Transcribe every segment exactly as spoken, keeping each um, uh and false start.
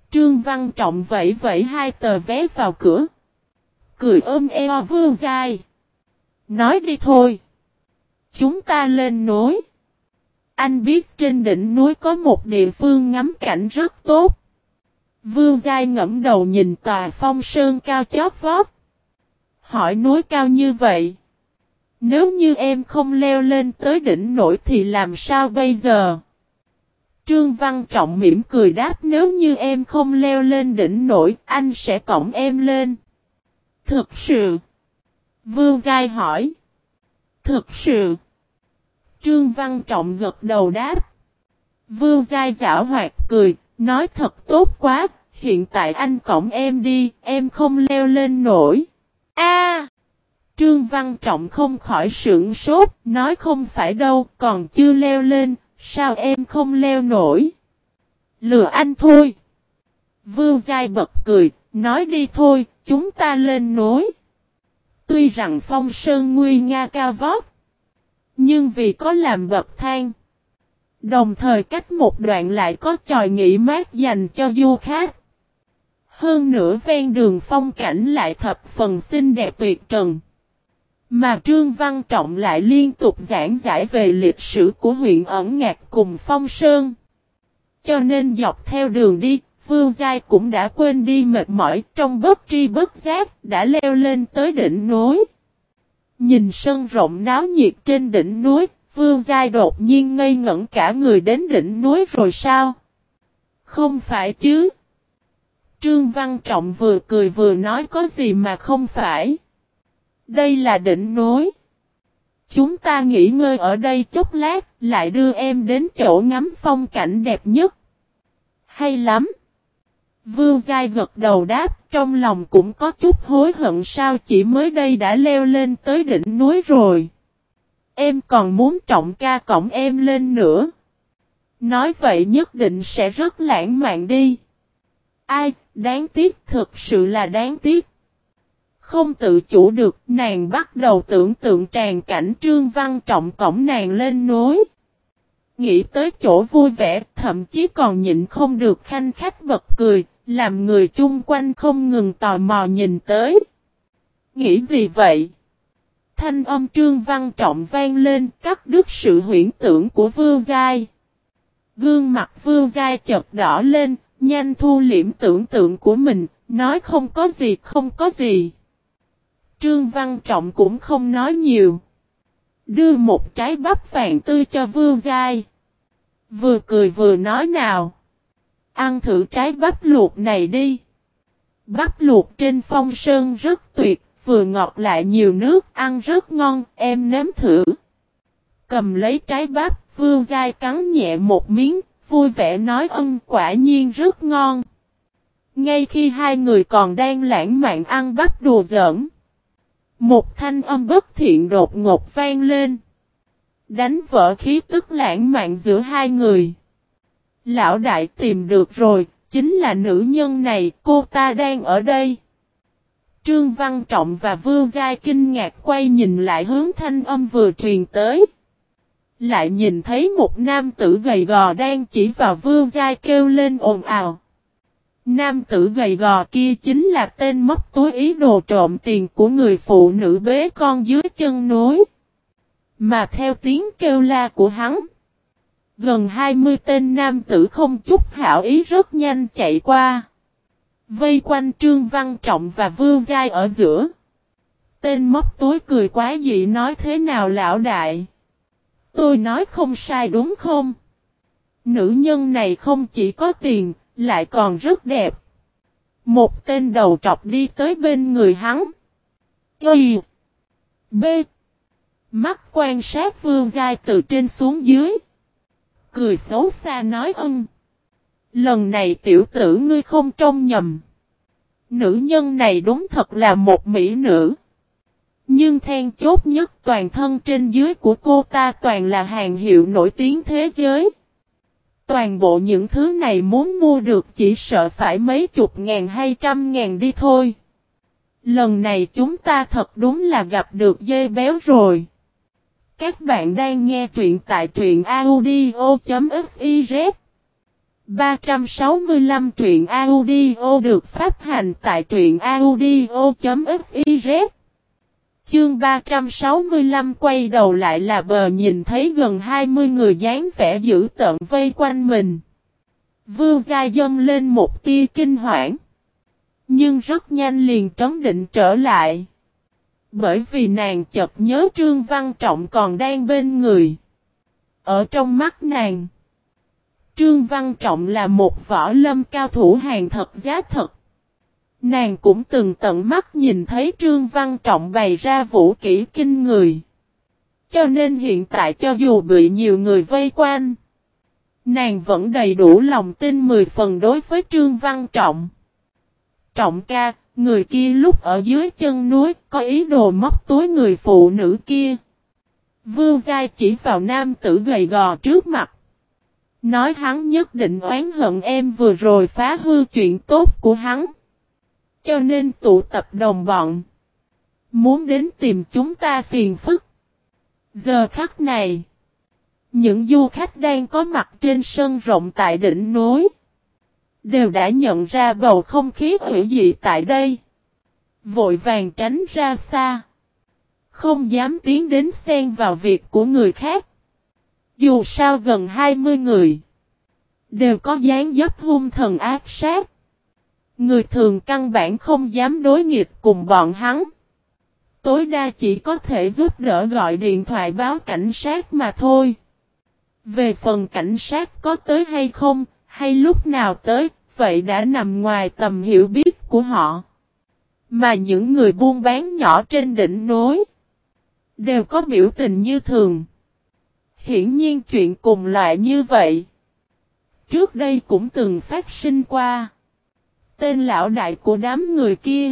Trương Văn Trọng vẫy vẫy hai tờ vé vào cửa. Cười ôm eo Vương Giai. Nói đi thôi. Chúng ta lên núi. Anh biết trên đỉnh núi có một địa phương ngắm cảnh rất tốt. Vương Giai ngẫm đầu nhìn tòa phong sơn cao chót vót. Hỏi núi cao như vậy. Nếu như em không leo lên tới đỉnh nổi thì làm sao bây giờ? Trương Văn Trọng mỉm cười đáp nếu như em không leo lên đỉnh nổi anh sẽ cõng em lên. Thực sự? Vương Giai hỏi. Thực sự? Trương Văn Trọng gật đầu đáp. Vương Giai giảo hoạt cười, nói thật tốt quá, hiện tại anh cõng em đi, em không leo lên nổi. A! Trương Văn Trọng không khỏi sửng sốt, nói không phải đâu, còn chưa leo lên, sao em không leo nổi? Lừa anh thôi. Vương Giai bật cười, nói đi thôi, chúng ta lên núi. Tuy rằng phong sơn nguy nga cao vót, nhưng vì có làm bậc thang, đồng thời cách một đoạn lại có chòi nghỉ mát dành cho du khách. Hơn nữa ven đường phong cảnh lại thập phần xinh đẹp tuyệt trần. Mà Trương Văn Trọng lại liên tục giảng giải về lịch sử của huyện Ẩn Ngạc cùng Phong Sơn. Cho nên dọc theo đường đi, Vương Giai cũng đã quên đi mệt mỏi, trong bất tri bất giác đã leo lên tới đỉnh núi. Nhìn sân rộng náo nhiệt trên đỉnh núi, Vương Giai đột nhiên ngây ngẩn cả người đến đỉnh núi rồi sao? Không phải chứ? Trương Văn Trọng vừa cười vừa nói có gì mà không phải. Đây là đỉnh núi. Chúng ta nghỉ ngơi ở đây chốc lát, lại đưa em đến chỗ ngắm phong cảnh đẹp nhất. Hay lắm. Vương Giai gật đầu đáp, trong lòng cũng có chút hối hận sao chỉ mới đây đã leo lên tới đỉnh núi rồi. Em còn muốn Trọng ca cõng em lên nữa. Nói vậy nhất định sẽ rất lãng mạn đi. Ai, đáng tiếc, thực sự là đáng tiếc. Không tự chủ được, nàng bắt đầu tưởng tượng tràn cảnh Trương Văn Trọng cõng nàng lên núi. Nghĩ tới chỗ vui vẻ, thậm chí còn nhịn không được khanh khách bật cười, làm người chung quanh không ngừng tò mò nhìn tới. Nghĩ gì vậy? Thanh âm Trương Văn Trọng vang lên, cắt đứt sự huyễn tưởng của Vương Giai. Gương mặt Vương Giai chợt đỏ lên, nhanh thu liễm tưởng tượng của mình, nói không có gì không có gì. Trương Văn Trọng cũng không nói nhiều. Đưa một trái bắp vàng tươi cho Vương Giai. Vừa cười vừa nói nào. Ăn thử trái bắp luộc này đi. Bắp luộc trên Phong Sơn rất tuyệt, vừa ngọt lại nhiều nước, ăn rất ngon, em nếm thử. Cầm lấy trái bắp, Vương Giai cắn nhẹ một miếng, vui vẻ nói ân quả nhiên rất ngon. Ngay khi hai người còn đang lãng mạn ăn bắp đùa giỡn, một thanh âm bất thiện đột ngột vang lên. Đánh vỡ khí tức lãng mạn giữa hai người. Lão đại tìm được rồi, chính là nữ nhân này, cô ta đang ở đây. Trương Văn Trọng và Vương Giai kinh ngạc quay nhìn lại hướng thanh âm vừa truyền tới. Lại nhìn thấy một nam tử gầy gò đang chỉ vào Vương Giai kêu lên ồn ào. Nam tử gầy gò kia chính là tên móc túi ý đồ trộm tiền của người phụ nữ bế con dưới chân núi. Mà theo tiếng kêu la của hắn, gần hai mươi tên nam tử không chút hảo ý rất nhanh chạy qua. Vây quanh Trương Văn Trọng và Vương Giai ở giữa. Tên móc túi cười quá dị nói thế nào lão đại? Tôi nói không sai đúng không? Nữ nhân này không chỉ có tiền, lại còn rất đẹp. Một tên đầu trọc đi tới bên người hắn. Y. B. Mắt quan sát Vương Giai từ trên xuống dưới. Cười xấu xa nói ân. Lần này tiểu tử ngươi không trông nhầm. Nữ nhân này đúng thật là một mỹ nữ. Nhưng then chốt nhất toàn thân trên dưới của cô ta toàn là hàng hiệu nổi tiếng thế giới. Toàn bộ những thứ này muốn mua được chỉ sợ phải mấy chục ngàn hay trăm ngàn đi thôi. Lần này chúng ta thật đúng là gặp được dê béo rồi. Các bạn đang nghe truyện tại truyện audio chấm fiz. ba trăm sáu mươi lăm truyện audio được phát hành tại truyện audio chấm fiz. Chương ba trăm sáu mươi lăm quay đầu lại là bờ, nhìn thấy gần hai mươi người dáng vẻ dữ tợn vây quanh mình. Vương gia dâng lên một tia kinh hoảng. Nhưng rất nhanh liền trấn định trở lại. Bởi vì nàng chợt nhớ Trương Văn Trọng còn đang bên người. Ở trong mắt nàng, Trương Văn Trọng là một võ lâm cao thủ hàng thật giá thật. Nàng cũng từng tận mắt nhìn thấy Trương Văn Trọng bày ra vũ kỹ kinh người. Cho nên hiện tại cho dù bị nhiều người vây quanh, nàng vẫn đầy đủ lòng tin mười phần đối với Trương Văn Trọng. Trọng ca, người kia lúc ở dưới chân núi có ý đồ móc túi người phụ nữ kia. Vương Giai chỉ vào nam tử gầy gò trước mặt. Nói hắn nhất định oán hận em vừa rồi phá hư chuyện tốt của hắn. Cho nên tụ tập đồng bọn. Muốn đến tìm chúng ta phiền phức. Giờ khắc này, những du khách đang có mặt trên sân rộng tại đỉnh núi đều đã nhận ra bầu không khí hữu dị tại đây. Vội vàng tránh ra xa. Không dám tiến đến xen vào việc của người khác. Dù sao gần hai mươi người đều có dáng dấp hung thần ác sát. Người thường căn bản không dám đối nghịch cùng bọn hắn. Tối đa chỉ có thể giúp đỡ gọi điện thoại báo cảnh sát mà thôi. Về phần cảnh sát có tới hay không, hay lúc nào tới, vậy đã nằm ngoài tầm hiểu biết của họ. Mà những người buôn bán nhỏ trên đỉnh núi đều có biểu tình như thường. Hiển nhiên chuyện cùng loại như vậy trước đây cũng từng phát sinh qua. Tên lão đại của đám người kia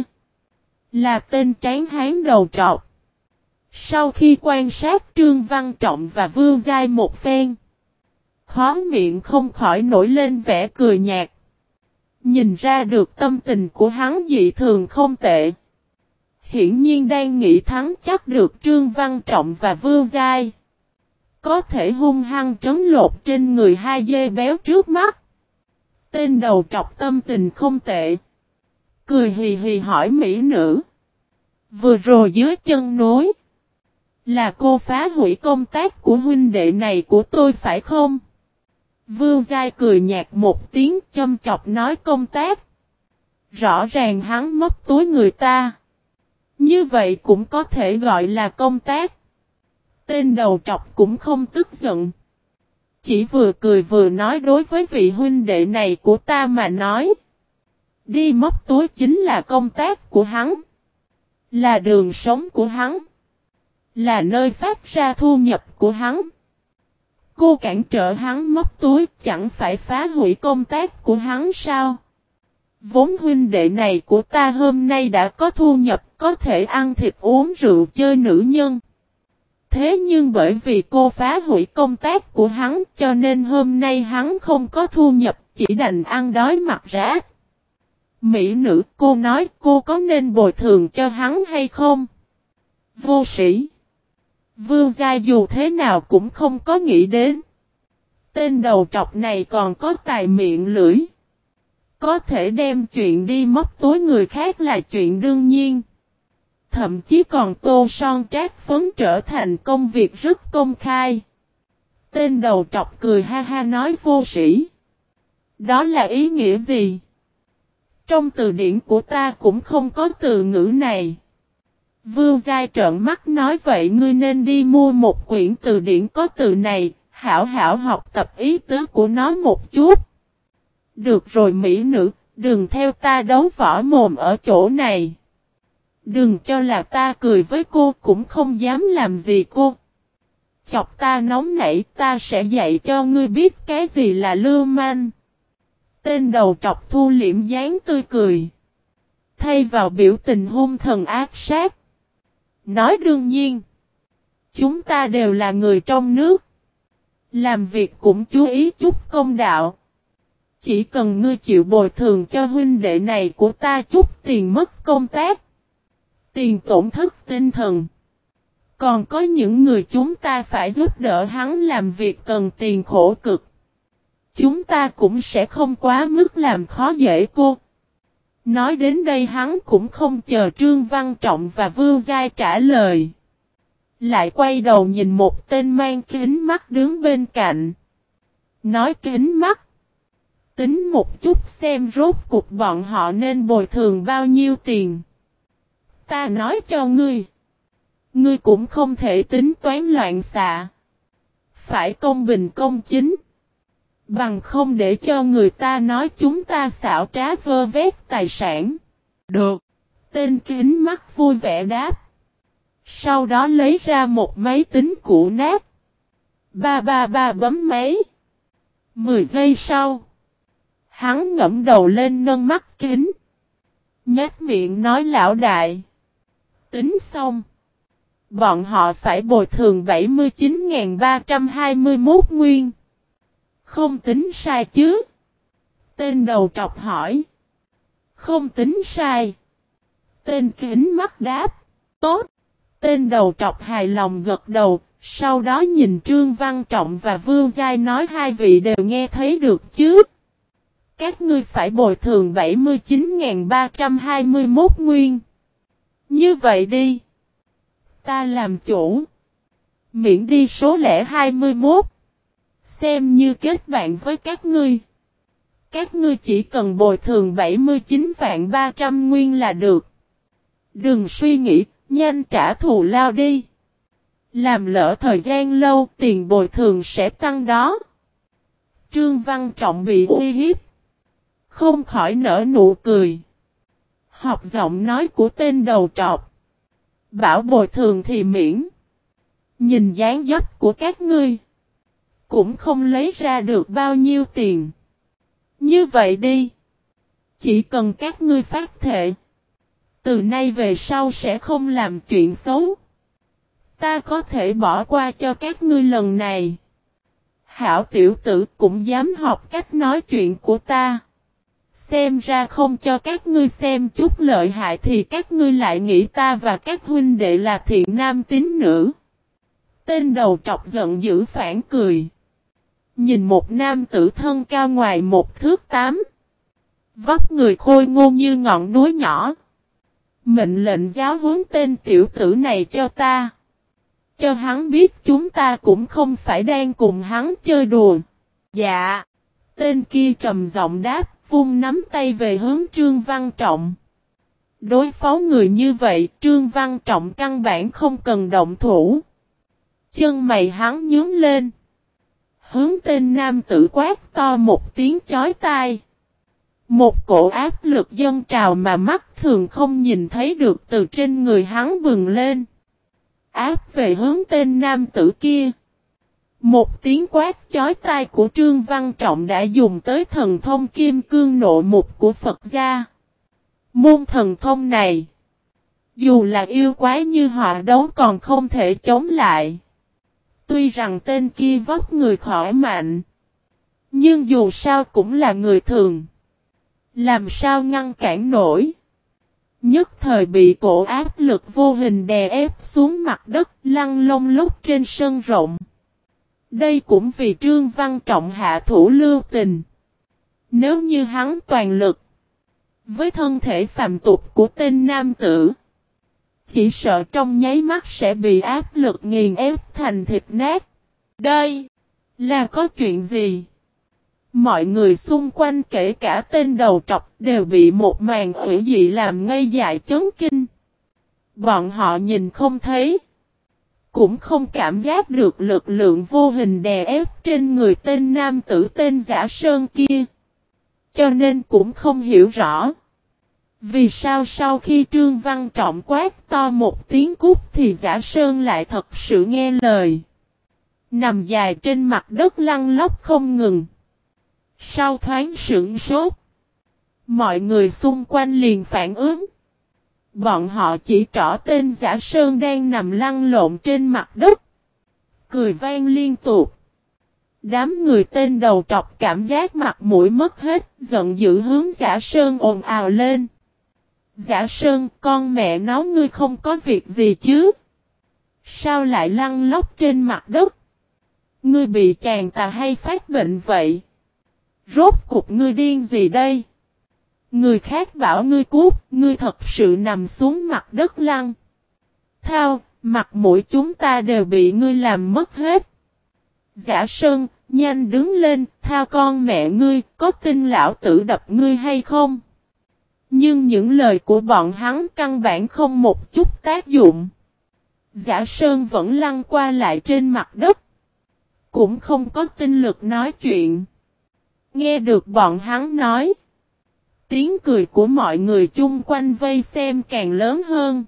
là tên tráng hán đầu trọc. Sau khi quan sát Trương Văn Trọng và Vương Giai một phen, khó miệng không khỏi nổi lên vẻ cười nhạt. Nhìn ra được tâm tình của hắn dị thường không tệ. Hiển nhiên đang nghĩ thắng chắc được Trương Văn Trọng và Vương Giai. Có thể hung hăng trấn lột trên người hai dê béo trước mắt. Tên đầu trọc tâm tình không tệ. Cười hì hì hỏi mỹ nữ. Vừa rồi dưới chân núi, là cô phá hủy công tác của huynh đệ này của tôi phải không? Vương Giai cười nhạt một tiếng châm chọc nói công tác. Rõ ràng hắn móc túi người ta. Như vậy cũng có thể gọi là công tác. Tên đầu trọc cũng không tức giận. Chỉ vừa cười vừa nói đối với vị huynh đệ này của ta mà nói. Đi móc túi chính là công tác của hắn. Là đường sống của hắn. Là nơi phát ra thu nhập của hắn. Cô cản trở hắn móc túi chẳng phải phá hủy công tác của hắn sao? Vốn huynh đệ này của ta hôm nay đã có thu nhập có thể ăn thịt uống rượu chơi nữ nhân. Thế nhưng bởi vì cô phá hủy công tác của hắn cho nên hôm nay hắn không có thu nhập chỉ đành ăn đói mặc rách. Mỹ nữ cô nói cô có nên bồi thường cho hắn hay không? Vô sĩ. Vương gia dù thế nào cũng không có nghĩ đến. Tên đầu trọc này còn có tài miệng lưỡi. Có thể đem chuyện đi móc túi người khác là chuyện đương nhiên. Thậm chí còn tô son trát phấn trở thành công việc rất công khai. Tên đầu trọc cười ha ha nói vô sĩ. Đó là ý nghĩa gì? Trong từ điển của ta cũng không có từ ngữ này. Vương Giai trợn mắt nói vậy ngươi nên đi mua một quyển từ điển có từ này, hảo hảo học tập ý tứ của nó một chút. Được rồi mỹ nữ, đừng theo ta đấu võ mồm ở chỗ này. Đừng cho là ta cười với cô cũng không dám làm gì cô. Chọc ta nóng nảy ta sẽ dạy cho ngươi biết cái gì là lưu manh. Tên đầu trọc thu liễm dáng tươi cười. Thay vào biểu tình hung thần ác sát. Nói đương nhiên. Chúng ta đều là người trong nước. Làm việc cũng chú ý chút công đạo. Chỉ cần ngươi chịu bồi thường cho huynh đệ này của ta chút tiền mất công tác. Tiền tổn thất tinh thần. Còn có những người chúng ta phải giúp đỡ hắn làm việc cần tiền khổ cực. chúng ta cũng sẽ không quá mức làm khó dễ cô. Nói đến đây hắn cũng không chờ Trương Văn Trọng và Vưu Giai trả lời. Lại quay đầu nhìn một tên mang kính mắt đứng bên cạnh. Nói kính mắt. Tính một chút xem rốt cuộc bọn họ nên bồi thường bao nhiêu tiền. Ta nói cho ngươi. Ngươi cũng không thể tính toán loạn xạ. Phải công bình công chính. Bằng không để cho người ta nói chúng ta xảo trá vơ vét tài sản. Được. Tên kính mắt vui vẻ đáp. Sau đó lấy ra một máy tính cũ nát. Ba ba ba bấm máy. Mười giây sau. Hắn ngẫm đầu lên nâng mắt kính. Nhếch miệng nói lão đại. Tính xong. Bọn họ phải bồi thường bảy mươi chín nghìn ba trăm hai mươi mốt nguyên. Không tính sai chứ? Tên đầu trọc hỏi. Không tính sai. Tên kính mắt đáp. Tốt. Tên đầu trọc hài lòng gật đầu. Sau đó nhìn Trương Văn Trọng và Vưu Giai nói hai vị đều nghe thấy được chứ. Các ngươi phải bồi thường bảy mươi chín nghìn ba trăm hai mươi mốt nguyên. Như vậy đi. Ta làm chủ. Miễn đi số lẻ hai mươi mốt. Xem như kết bạn với các ngươi. Các ngươi chỉ cần bồi thường bảy mươi chín vạn ba trăm nguyên là được. Đừng suy nghĩ, nhanh trả thù lao đi. Làm lỡ thời gian lâu, tiền bồi thường sẽ tăng đó. Trương Văn Trọng bị uy hiếp. Không khỏi nở nụ cười. Học giọng nói của tên đầu trọc. Bảo bồi thường thì miễn. Nhìn dáng dấp của các ngươi. Cũng không lấy ra được bao nhiêu tiền. Như vậy đi. Chỉ cần các ngươi phát thệ. Từ nay về sau sẽ không làm chuyện xấu. Ta có thể bỏ qua cho các ngươi lần này. Hảo tiểu tử cũng dám học cách nói chuyện của ta. Xem ra không cho các ngươi xem chút lợi hại thì các ngươi lại nghĩ ta và các huynh đệ là thiện nam tín nữ. Tên đầu trọc giận dữ phản cười. Nhìn một nam tử thân cao ngoài một thước tám. Vóc người khôi ngô như ngọn núi nhỏ. Mệnh lệnh giáo huấn tên tiểu tử này cho ta. Cho hắn biết chúng ta cũng không phải đang cùng hắn chơi đùa. Dạ. Tên kia trầm giọng đáp, vung nắm tay về hướng Trương Văn Trọng. Đối phó người như vậy, Trương Văn Trọng căn bản không cần động thủ. Chân mày hắn nhướng lên. Hướng tên nam tử quát to một tiếng chói tai. Một cổ áp lực dâng trào mà mắt thường không nhìn thấy được từ trên người hắn bừng lên. Áp về hướng tên nam tử kia. Một tiếng quát chói tai của Trương Văn Trọng đã dùng tới thần thông kim cương nộ mục của Phật gia. Môn thần thông này, dù là yêu quái như họ đấu còn không thể chống lại. Tuy rằng tên kia vóc người khỏi mạnh, nhưng dù sao cũng là người thường. Làm sao ngăn cản nổi. Nhất thời bị cổ áp lực vô hình đè ép xuống mặt đất lăn lông lốc trên sân rộng. Đây cũng vì Trương Văn Trọng hạ thủ lưu tình. Nếu như hắn toàn lực, với thân thể phàm tục của tên nam tử, chỉ sợ trong nháy mắt sẽ bị áp lực nghiền ép thành thịt nát. Đây là có chuyện gì? Mọi người xung quanh kể cả tên đầu trọc đều bị một màn ủy dị làm ngây dại chấn kinh. Bọn họ nhìn không thấy, cũng không cảm giác được lực lượng vô hình đè ép trên người tên nam tử tên Giả Sơn kia. Cho nên cũng không hiểu rõ. Vì sao sau khi Trương Văn Trọng quát to một tiếng cút thì Giả Sơn lại thật sự nghe lời. Nằm dài trên mặt đất lăn lóc không ngừng. Sau thoáng sửng sốt, mọi người xung quanh liền phản ứng. Bọn họ chỉ trỏ tên Giả Sơn đang nằm lăn lộn trên mặt đất. Cười vang liên tục. Đám người tên đầu trọc cảm giác mặt mũi mất hết, giận dữ hướng Giả Sơn ồn ào lên. Giả Sơn, con mẹ nó ngươi không có việc gì chứ? Sao lại lăn lóc trên mặt đất? Ngươi bị chàng tà hay phát bệnh vậy? Rốt cục ngươi điên gì đây? Người khác bảo ngươi cút, ngươi thật sự nằm xuống mặt đất lăn. Thao, mặt mũi chúng ta đều bị ngươi làm mất hết. Giả Sơn, nhanh đứng lên, thao con mẹ ngươi, có tin lão tử đập ngươi hay không? Nhưng những lời của bọn hắn căn bản không một chút tác dụng. Giả Sơn vẫn lăn qua lại trên mặt đất. Cũng không có tinh lực nói chuyện. Nghe được bọn hắn nói. Tiếng cười của mọi người chung quanh vây xem càng lớn hơn.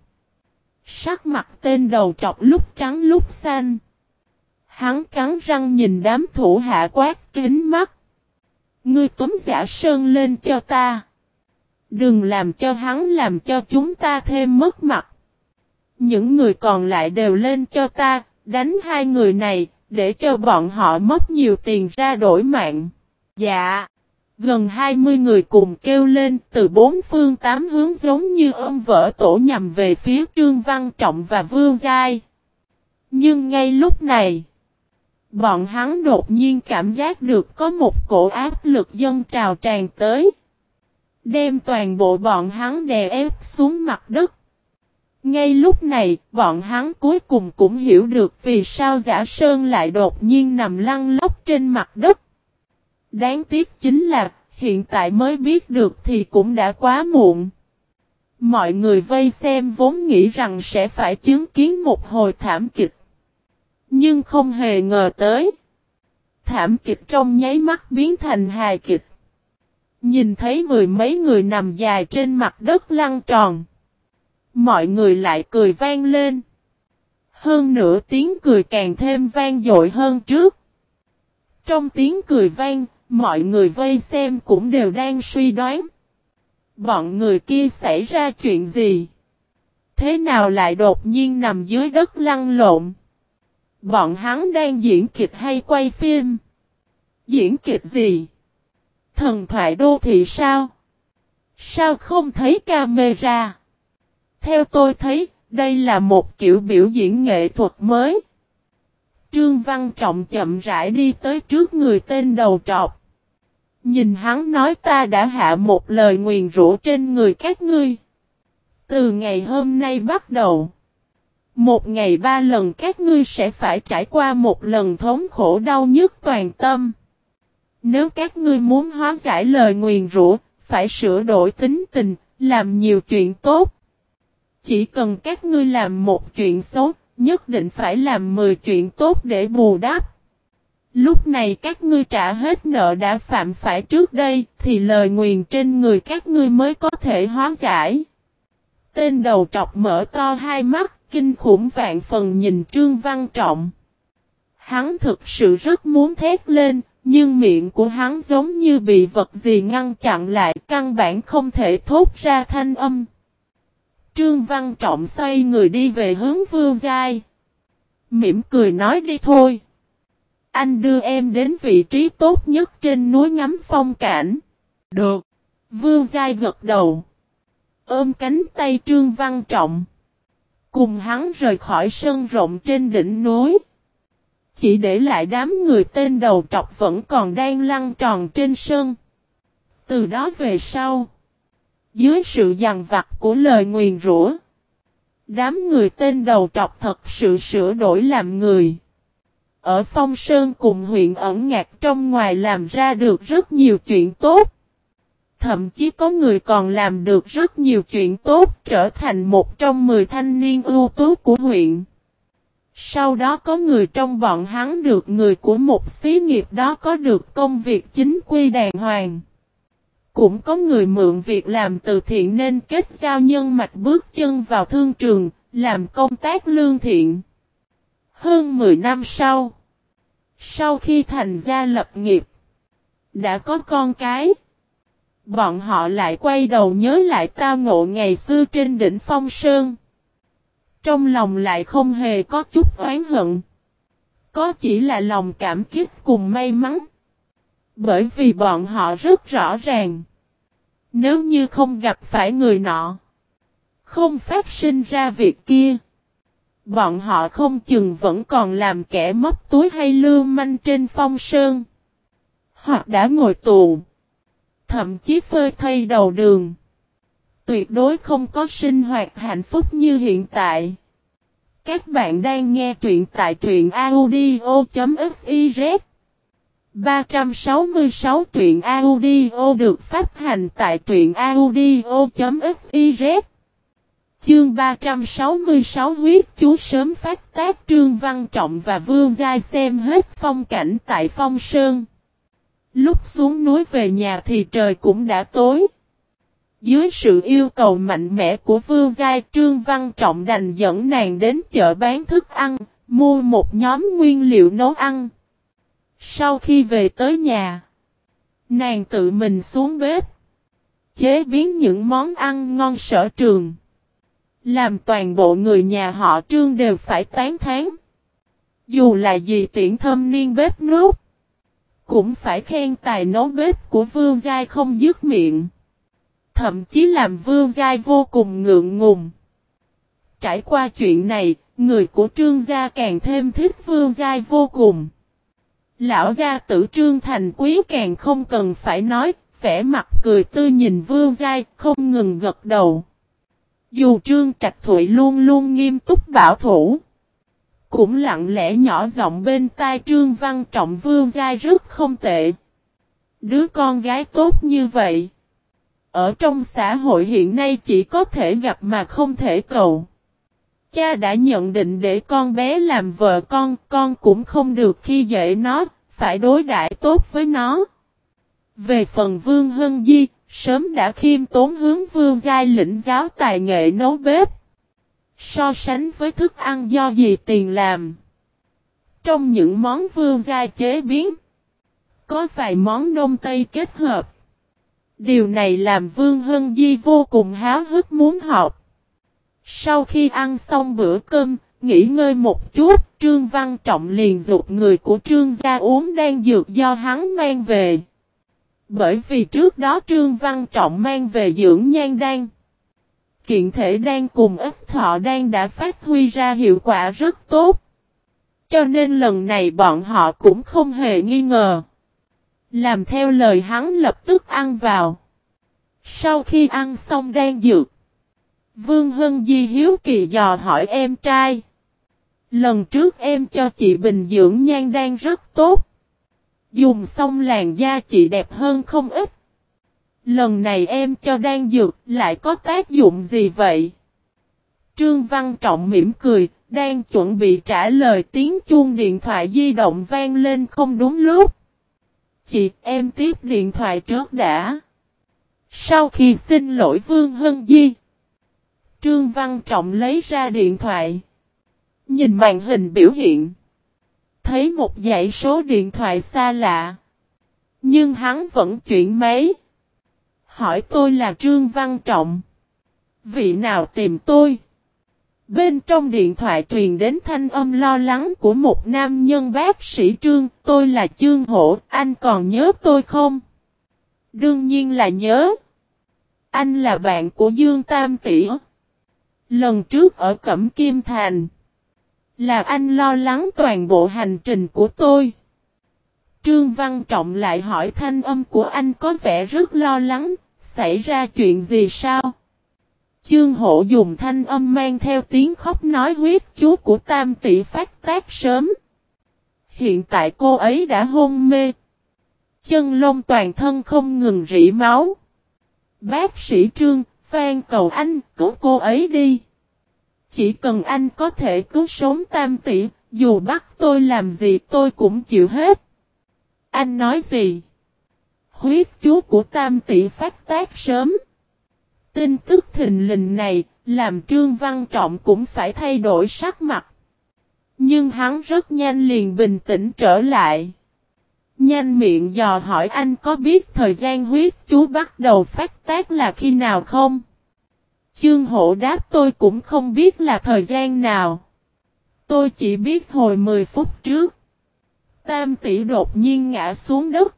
Sắc mặt tên đầu trọc lúc trắng lúc xanh. Hắn cắn răng nhìn đám thủ hạ quát kính mắt. Ngươi túm Giả Sơn lên cho ta. Đừng làm cho hắn làm cho chúng ta thêm mất mặt. Những người còn lại đều lên cho ta, đánh hai người này, để cho bọn họ mất nhiều tiền ra đổi mạng. Dạ. Gần hai mươi người cùng kêu lên từ bốn phương tám hướng giống như ôm vỡ tổ nhằm về phía Trương Văn Trọng và Vương Giai. Nhưng ngay lúc này, bọn hắn đột nhiên cảm giác được có một cổ áp lực dâng trào tràn tới. Đem toàn bộ bọn hắn đè ép xuống mặt đất. Ngay lúc này, bọn hắn cuối cùng cũng hiểu được vì sao Giả Sơn lại đột nhiên nằm lăn lóc trên mặt đất. Đáng tiếc chính là, hiện tại mới biết được thì cũng đã quá muộn. Mọi người vây xem vốn nghĩ rằng sẽ phải chứng kiến một hồi thảm kịch. Nhưng không hề ngờ tới. Thảm kịch trong nháy mắt biến thành hài kịch. Nhìn thấy mười mấy người nằm dài trên mặt đất lăn tròn. Mọi người lại cười vang lên. Hơn nữa tiếng cười càng thêm vang dội hơn trước. Trong tiếng cười vang, mọi người vây xem cũng đều đang suy đoán. Bọn người kia xảy ra chuyện gì? Thế nào lại đột nhiên nằm dưới đất lăn lộn? Bọn hắn đang diễn kịch hay quay phim? Diễn kịch gì? Thần thoại đô thị sao? Sao không thấy camera? Theo tôi thấy, đây là một kiểu biểu diễn nghệ thuật mới. Trương Văn Trọng chậm rãi đi tới trước người tên đầu trọc. Nhìn hắn nói ta đã hạ một lời nguyền rủa trên người các ngươi. Từ ngày hôm nay bắt đầu. Một ngày ba lần các ngươi sẽ phải trải qua một lần thống khổ đau nhức toàn tâm. Nếu các ngươi muốn hóa giải lời nguyền rủa, phải sửa đổi tính tình, làm nhiều chuyện tốt. Chỉ cần các ngươi làm một chuyện xấu, nhất định phải làm mười chuyện tốt để bù đắp. Lúc này các ngươi trả hết nợ đã phạm phải trước đây, thì lời nguyền trên người các ngươi mới có thể hóa giải. Tên đầu trọc mở to hai mắt, kinh khủng vạn phần nhìn Trương Văn Trọng. Hắn thực sự rất muốn thét lên, nhưng miệng của hắn giống như bị vật gì ngăn chặn lại, căn bản không thể thốt ra thanh âm. Trương Văn Trọng xoay người đi về hướng Vương Giai. Mỉm cười nói đi thôi. Anh đưa em đến vị trí tốt nhất trên núi ngắm phong cảnh. Được. Vương Giai gật đầu. Ôm cánh tay Trương Văn Trọng. Cùng hắn rời khỏi sân rộng trên đỉnh núi. Chỉ để lại đám người tên đầu trọc vẫn còn đang lăn tròn trên sân. Từ đó về sau. Dưới sự dằn vặt của lời nguyền rủa, đám người tên đầu trọc thật sự sửa đổi làm người. Ở Phong Sơn cùng huyện ẩn ngạc trong ngoài làm ra được rất nhiều chuyện tốt. Thậm chí có người còn làm được rất nhiều chuyện tốt, trở thành một trong mười thanh niên ưu tú của huyện. Sau đó có người trong bọn hắn được người của một xí nghiệp đó có được công việc chính quy đàng hoàng. Cũng có người mượn việc làm từ thiện nên kết giao nhân mạch bước chân vào thương trường, làm công tác lương thiện. Hơn mười năm sau, sau khi thành gia lập nghiệp, đã có con cái, bọn họ lại quay đầu nhớ lại tao ngộ ngày xưa trên đỉnh Phong Sơn. Trong lòng lại không hề có chút oán hận, có chỉ là lòng cảm kích cùng may mắn. Bởi vì bọn họ rất rõ ràng, nếu như không gặp phải người nọ, không phát sinh ra việc kia, bọn họ không chừng vẫn còn làm kẻ móc túi hay lưu manh trên Phong Sơn. hoặc đã ngồi tù, thậm chí phơi thây đầu đường. Tuyệt đối không có sinh hoạt hạnh phúc như hiện tại. Các bạn đang nghe truyện tại truyện audio chấm fiz. ba trăm sáu mươi sáu truyện audio được phát hành tại truyện audio chấm fiz. Chương ba trăm sáu mươi sáu huyết chú sớm phát tác. Trương Văn Trọng và Vương Giai xem hết phong cảnh tại Phong Sơn. Lúc xuống núi về nhà thì trời cũng đã tối. Dưới sự yêu cầu mạnh mẽ của Vương Giai, Trương Văn Trọng đành dẫn nàng đến chợ bán thức ăn, mua một nhóm nguyên liệu nấu ăn. Sau khi về tới nhà, nàng tự mình xuống bếp, chế biến những món ăn ngon sở trường, làm toàn bộ người nhà họ Trương đều phải tán thán. Dù là dì Tiễn thâm niên bếp núc, cũng phải khen tài nấu bếp của Vương Giai không dứt miệng. Thậm chí làm Vương Giai vô cùng ngượng ngùng. Trải qua chuyện này, người của Trương gia càng thêm thích Vương Giai vô cùng. Lão gia tử Trương Thành Quý càng không cần phải nói, vẻ mặt cười tươi nhìn Vương Giai, không ngừng gật đầu. Dù Trương Trạch Thụy luôn luôn nghiêm túc bảo thủ, cũng lặng lẽ nhỏ giọng bên tai Trương Văn Trọng Vương Giai rất không tệ. Đứa con gái tốt như vậy, ở trong xã hội hiện nay chỉ có thể gặp mà không thể cầu. Cha đã nhận định để con bé làm vợ con, con cũng không được khi dễ nó, phải đối đãi tốt với nó. Về phần Vương Hân Di, sớm đã khiêm tốn hướng Vương Giai lĩnh giáo tài nghệ nấu bếp. So sánh với thức ăn do dì Tiền làm, trong những món Vương Giai chế biến, có vài món Đông Tây kết hợp. Điều này làm Vương Hân Di vô cùng háo hức muốn học. Sau khi ăn xong bữa cơm, nghỉ ngơi một chút, Trương Văn Trọng liền giục người của Trương gia uống đan dược do hắn mang về. Bởi vì trước đó Trương Văn Trọng mang về dưỡng nhan đan, kiện thể đan cùng ích thọ đan đã phát huy ra hiệu quả rất tốt. Cho nên lần này bọn họ cũng không hề nghi ngờ. Làm theo lời hắn lập tức ăn vào. Sau khi ăn xong đan dược, Vương Hân Di hiếu kỳ dò hỏi em trai. Lần trước em cho chị Bình dưỡng nhan đan rất tốt. Dùng xong làn da chị đẹp hơn không ít. Lần này em cho đan dược lại có tác dụng gì vậy? Trương Văn Trọng mỉm cười, đang chuẩn bị trả lời tiếng chuông điện thoại di động vang lên không đúng lúc. Chị, em tiếp điện thoại trước đã. Sau khi xin lỗi Vương Hân Di, Trương Văn Trọng lấy ra điện thoại. Nhìn màn hình biểu hiện, thấy một dãy số điện thoại xa lạ. Nhưng hắn vẫn chuyển máy. Hỏi tôi là Trương Văn Trọng. Vị nào tìm tôi? Bên trong điện thoại truyền đến thanh âm lo lắng của một nam nhân. Bác sĩ Trương, tôi là Chương Hổ, anh còn nhớ tôi không? Đương nhiên là nhớ. Anh là bạn của Dương Tam Tỷ. Lần trước ở Cẩm Kim Thành, là anh lo lắng toàn bộ hành trình của tôi. Trương Văn Trọng lại hỏi thanh âm của anh có vẻ rất lo lắng, xảy ra chuyện gì sao? Chương Hổ dùng thanh âm mang theo tiếng khóc nói huyết chú của Tam Tỷ phát tác sớm. Hiện tại cô ấy đã hôn mê. Chân lông toàn thân không ngừng rỉ máu. Bác sĩ Trương, van cầu anh, cứu cô ấy đi. Chỉ cần anh có thể cứu sống Tam Tỷ, dù bắt tôi làm gì tôi cũng chịu hết. Anh nói gì? Huyết chú của Tam Tỷ phát tác sớm. Tin tức thình lình này, làm Trương Văn Trọng cũng phải thay đổi sắc mặt. Nhưng hắn rất nhanh liền bình tĩnh trở lại. Nhanh miệng dò hỏi anh có biết thời gian huyết chú bắt đầu phát tác là khi nào không? Chương Hổ đáp tôi cũng không biết là thời gian nào. Tôi chỉ biết hồi mười phút trước. Tam Tỷ đột nhiên ngã xuống đất.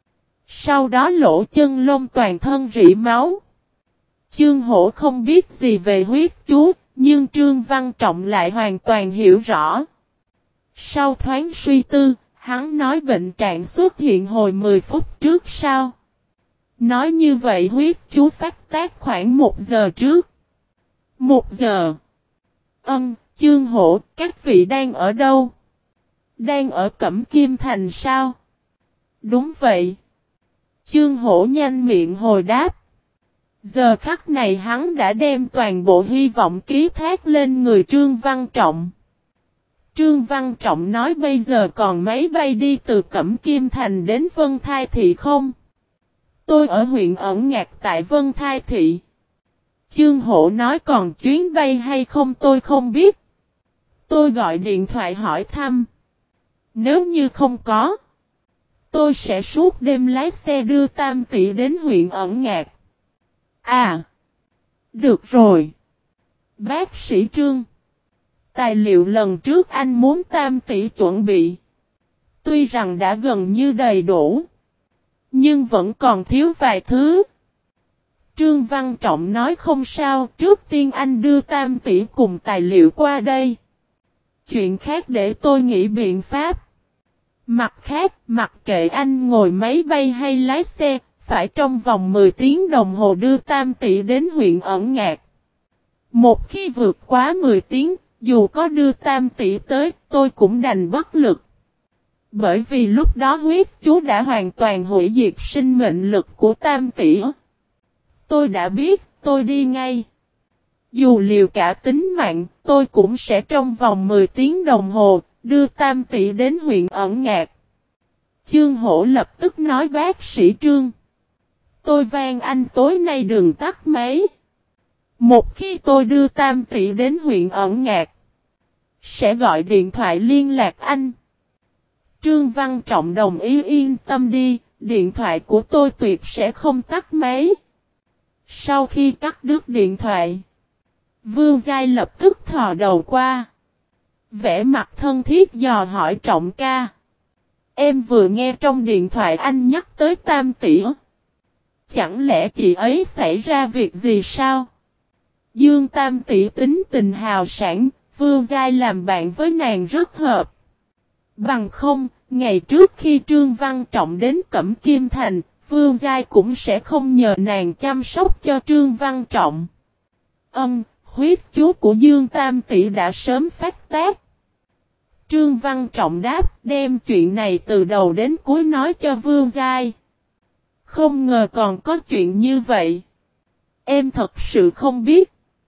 Sau đó lỗ chân lông toàn thân rỉ máu. Chương Hổ không biết gì về huyết chú, nhưng Trương Văn Trọng lại hoàn toàn hiểu rõ. Sau thoáng suy tư, Hắn nói bệnh trạng xuất hiện hồi mười phút trước sao? Nói như vậy huyết chú phát tác khoảng một giờ trước. Một giờ. Ân, Chương Hổ, các vị đang ở đâu? Đang ở Cẩm Kim Thành sao? Đúng vậy. Chương Hổ nhanh miệng hồi đáp. Giờ khắc này hắn đã đem toàn bộ hy vọng ký thác lên người Trương Văn Trọng. Trương Văn Trọng nói bây giờ còn máy bay đi từ Cẩm Kim Thành đến Vân Thai Thị không? Tôi ở huyện Ẩn Ngạc tại Vân Thai Thị. Chương Hổ nói còn chuyến bay hay không tôi không biết. Tôi gọi điện thoại hỏi thăm. Nếu như không có, tôi sẽ suốt đêm lái xe đưa Tam Tỷ đến huyện Ẩn Ngạc. À, được rồi. Bác sĩ Trương, tài liệu lần trước anh muốn Tam Tỷ chuẩn bị, tuy rằng đã gần như đầy đủ, nhưng vẫn còn thiếu vài thứ. Trương Văn Trọng nói không sao, trước tiên anh đưa Tam Tỷ cùng tài liệu qua đây. Chuyện khác để tôi nghĩ biện pháp. Mặt khác, mặc kệ anh ngồi máy bay hay lái xe, phải trong vòng mười tiếng đồng hồ đưa Tam Tỷ đến huyện Ẩn Ngạc. Một khi vượt quá mười tiếng, dù có đưa Tam Tỷ tới, tôi cũng đành bất lực. Bởi vì lúc đó huyết chú đã hoàn toàn hủy diệt sinh mệnh lực của Tam Tỷ. Tôi đã biết, tôi đi ngay. Dù liều cả tính mạng, tôi cũng sẽ trong vòng mười tiếng đồng hồ, đưa Tam Tỷ đến huyện Ẩn Ngạc. Chương Hổ lập tức nói bác sĩ Trương. Tôi van anh tối nay đừng tắt máy. Một khi tôi đưa Tam Tỷ đến huyện Ẩn Ngạc, sẽ gọi điện thoại liên lạc anh. Trương Văn Trọng đồng ý yên tâm đi, điện thoại của tôi tuyệt sẽ không tắt máy. Sau khi cắt đứt điện thoại, Vương Giai lập tức thò đầu qua. Vẻ mặt thân thiết dò hỏi Trọng ca. Em vừa nghe trong điện thoại anh nhắc tới Tam Tỷ. Chẳng lẽ chị ấy xảy ra việc gì sao? Dương Tam Tỷ tính tình hào sảng, Vương Giai làm bạn với nàng rất hợp. Bằng không, ngày trước khi Trương Văn Trọng đến Cẩm Kim Thành, Vương Giai cũng sẽ không nhờ nàng chăm sóc cho Trương Văn Trọng. Ân, huyết chú của Dương Tam Tỷ đã sớm phát tác. Trương Văn Trọng đáp, đem chuyện này từ đầu đến cuối nói cho Vương Giai. Không ngờ còn có chuyện như vậy. Em thật sự không biết.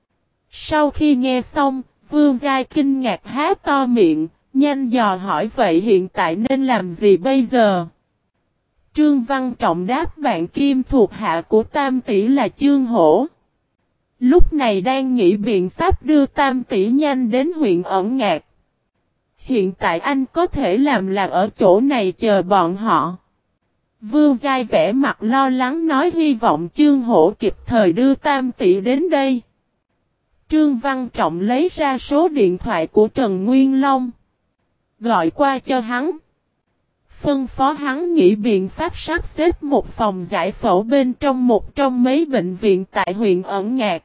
Sau khi nghe xong, Vương Giai kinh ngạc há to miệng, nhanh dò hỏi vậy hiện tại nên làm gì bây giờ? Trương Văn Trọng đáp bạn kim thuộc hạ của Tam Tỷ là Chương Hổ. Lúc này đang nghĩ biện pháp đưa Tam Tỷ nhanh đến huyện Ẩn Ngạc. Hiện tại anh có thể làm là ở chỗ này chờ bọn họ. Vương Giai vẻ mặt lo lắng nói hy vọng Chương Hổ kịp thời đưa Tam Tỷ đến đây. Trương Văn Trọng lấy ra số điện thoại của Trần Nguyên Long. Gọi qua cho hắn. Phân phó hắn nghĩ biện pháp sắp xếp một phòng giải phẫu bên trong một trong mấy bệnh viện tại huyện Ẩn Ngạc.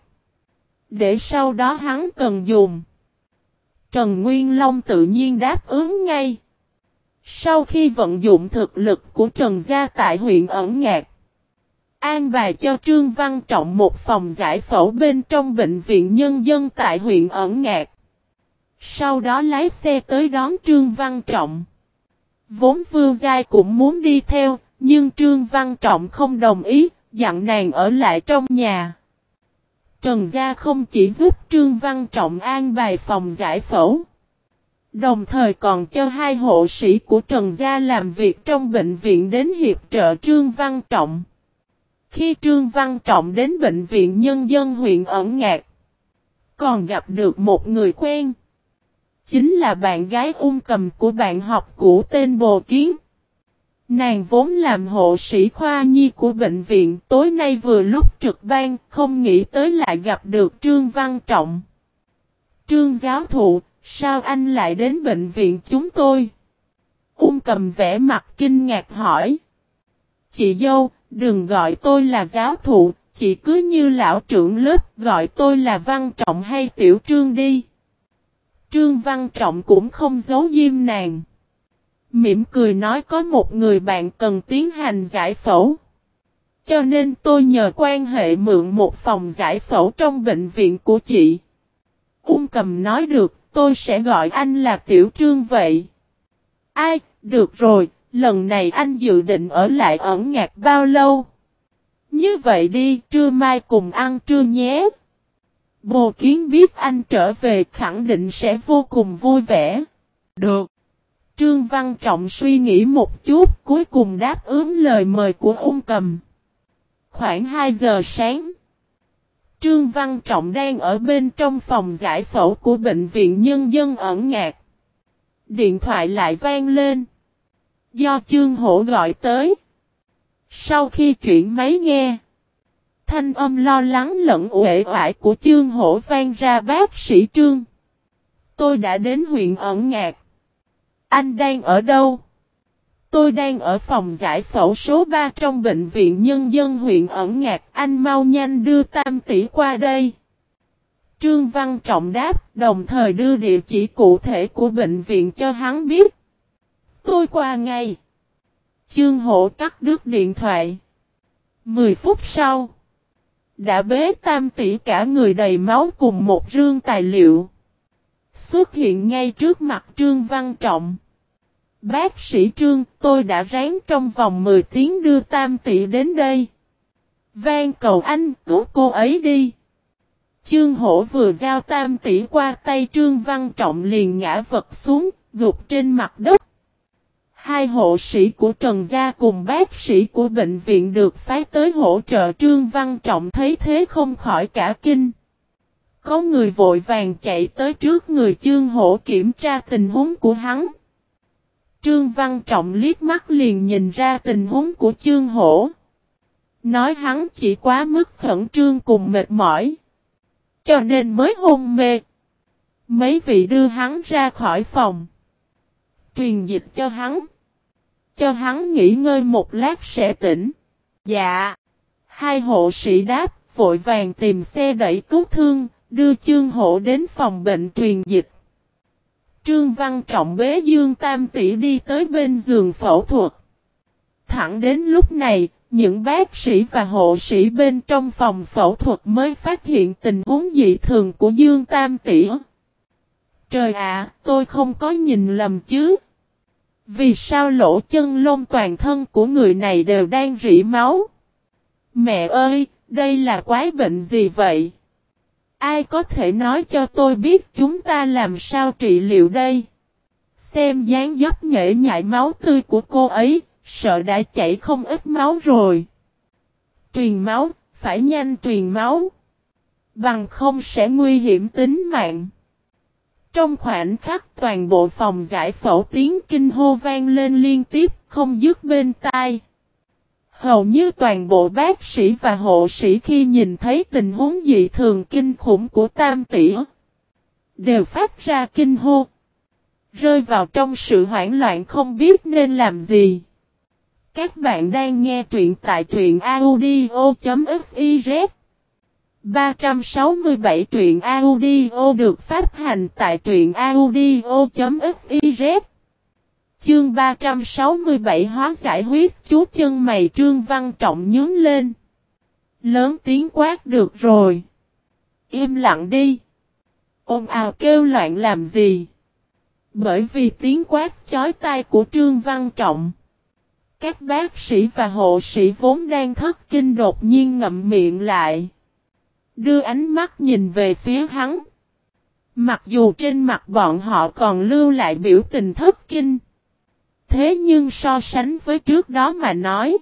Để sau đó hắn cần dùng. Trần Nguyên Long tự nhiên đáp ứng ngay. Sau khi vận dụng thực lực của Trần Gia tại huyện Ẩn Ngạc, an bài cho Trương Văn Trọng một phòng giải phẫu bên trong bệnh viện nhân dân tại huyện Ẩn Ngạc. Sau đó lái xe tới đón Trương Văn Trọng. Vốn Vương Giai cũng muốn đi theo, nhưng Trương Văn Trọng không đồng ý, dặn nàng ở lại trong nhà. Trần Gia không chỉ giúp Trương Văn Trọng an bài phòng giải phẫu, đồng thời còn cho hai hộ sĩ của Trần Gia làm việc trong bệnh viện đến hiệp trợ Trương Văn Trọng. Khi Trương Văn Trọng đến bệnh viện nhân dân huyện Ẩn Ngạc, còn gặp được một người quen. Chính là bạn gái Ung Cầm của bạn học cũ tên Bồ Kiến. Nàng vốn làm hộ sĩ khoa nhi của bệnh viện, tối nay vừa lúc trực ban, không nghĩ tới lại gặp được Trương Văn Trọng. Trương giáo thụ, sao anh lại đến bệnh viện chúng tôi? Ung Cầm vẻ mặt kinh ngạc hỏi. Chị dâu, đừng gọi tôi là giáo thụ, chị cứ như lão trưởng lớp gọi tôi là Văn Trọng hay Tiểu Trương đi. Trương Văn Trọng cũng không giấu diêm nàng. Mỉm cười nói có một người bạn cần tiến hành giải phẫu. Cho nên tôi nhờ quan hệ mượn một phòng giải phẫu trong bệnh viện của chị. Ung Cầm nói được, tôi sẽ gọi anh là Tiểu Trương vậy. Ai, được rồi, lần này anh dự định ở lại ẩn ngạc bao lâu? Như vậy đi, trưa mai cùng ăn trưa nhé. Bồ Kiến biết anh trở về khẳng định sẽ vô cùng vui vẻ. Được. Trương Văn Trọng suy nghĩ một chút, cuối cùng đáp ứng lời mời của Ung Cầm. Khoảng hai giờ sáng. Trương Văn Trọng đang ở bên trong phòng giải phẫu của Bệnh viện Nhân dân ẩn ngạc. Điện thoại lại vang lên. Do Trương Hổ gọi tới. Sau khi chuyển máy nghe, thanh âm lo lắng lẫn uể oải của Trương Hổ vang ra: bác sĩ Trương. Tôi đã đến huyện ẩn ngạc. Anh đang ở đâu? Tôi đang ở phòng giải phẫu số ba trong Bệnh viện Nhân dân huyện ẩn ngạc. Anh mau nhanh đưa Tam tỷ qua đây. Trương Văn Trọng đáp, đồng thời đưa địa chỉ cụ thể của bệnh viện cho hắn biết. Tôi qua ngay. Trương Hổ cắt đứt điện thoại. Mười phút sau, đã bế Tam tỷ cả người đầy máu cùng một rương tài liệu xuất hiện ngay trước mặt Trương Văn Trọng. Bác sĩ Trương, tôi đã ráng trong vòng mười tiếng đưa Tam tỷ đến đây. Van cầu anh cứu cô ấy đi. Trương Hổ vừa giao Tam tỷ qua tay Trương Văn Trọng liền ngã vật xuống, gục trên mặt đất. Hai hộ sĩ của Trần Gia cùng bác sĩ của bệnh viện được phái tới hỗ trợ. Trương Văn Trọng thấy thế không khỏi cả kinh. Có người vội vàng chạy tới trước người Trương Hổ kiểm tra tình huống của hắn. Trương Văn Trọng liếc mắt liền nhìn ra tình huống của Trương Hổ. Nói hắn chỉ quá mức khẩn trương cùng mệt mỏi, cho nên mới hôn mê. Mấy vị đưa hắn ra khỏi phòng, truyền dịch cho hắn, cho hắn nghỉ ngơi một lát sẽ tỉnh. Dạ. Hai hộ sĩ đáp, vội vàng tìm xe đẩy cứu thương, đưa Trương Hổ đến phòng bệnh truyền dịch. Trương Văn Trọng bế Dương Tam tỷ đi tới bên giường phẫu thuật. Thẳng đến lúc này, những bác sĩ và hộ sĩ bên trong phòng phẫu thuật mới phát hiện tình huống dị thường của Dương Tam tỷ. Trời ạ, tôi không có nhìn lầm chứ? Vì sao lỗ chân lông toàn thân của người này đều đang rỉ máu? Mẹ ơi, đây là quái bệnh gì vậy? Ai có thể nói cho tôi biết chúng ta làm sao trị liệu đây? Xem dáng dấp nhễ nhại máu tươi của cô ấy, sợ đã chảy không ít máu rồi. Truyền máu, phải nhanh truyền máu. Bằng không sẽ nguy hiểm tính mạng. Trong khoảnh khắc toàn bộ phòng giải phẫu tiếng kinh hô vang lên liên tiếp, không dứt bên tai. Hầu như toàn bộ bác sĩ và hộ sĩ khi nhìn thấy tình huống dị thường kinh khủng của Tam tỷ, đều phát ra kinh hô, rơi vào trong sự hoảng loạn không biết nên làm gì. Các bạn đang nghe truyện tại truyện audio chấm fiz. ba trăm sáu mươi bảy truyện audio được phát hành tại truyện audio chấm fiz. Chương ba trăm sáu mươi bảy hóa giải huyết chú chân mày Trương Văn Trọng nhướng lên. Lớn tiếng quát được rồi. Im lặng đi. Ồn ào kêu loạn làm gì? Bởi vì tiếng quát chói tai của Trương Văn Trọng, các bác sĩ và hộ sĩ vốn đang thất kinh đột nhiên ngậm miệng lại, đưa ánh mắt nhìn về phía hắn. Mặc dù trên mặt bọn họ còn lưu lại biểu tình thất kinh, thế nhưng so sánh với trước đó mà nói,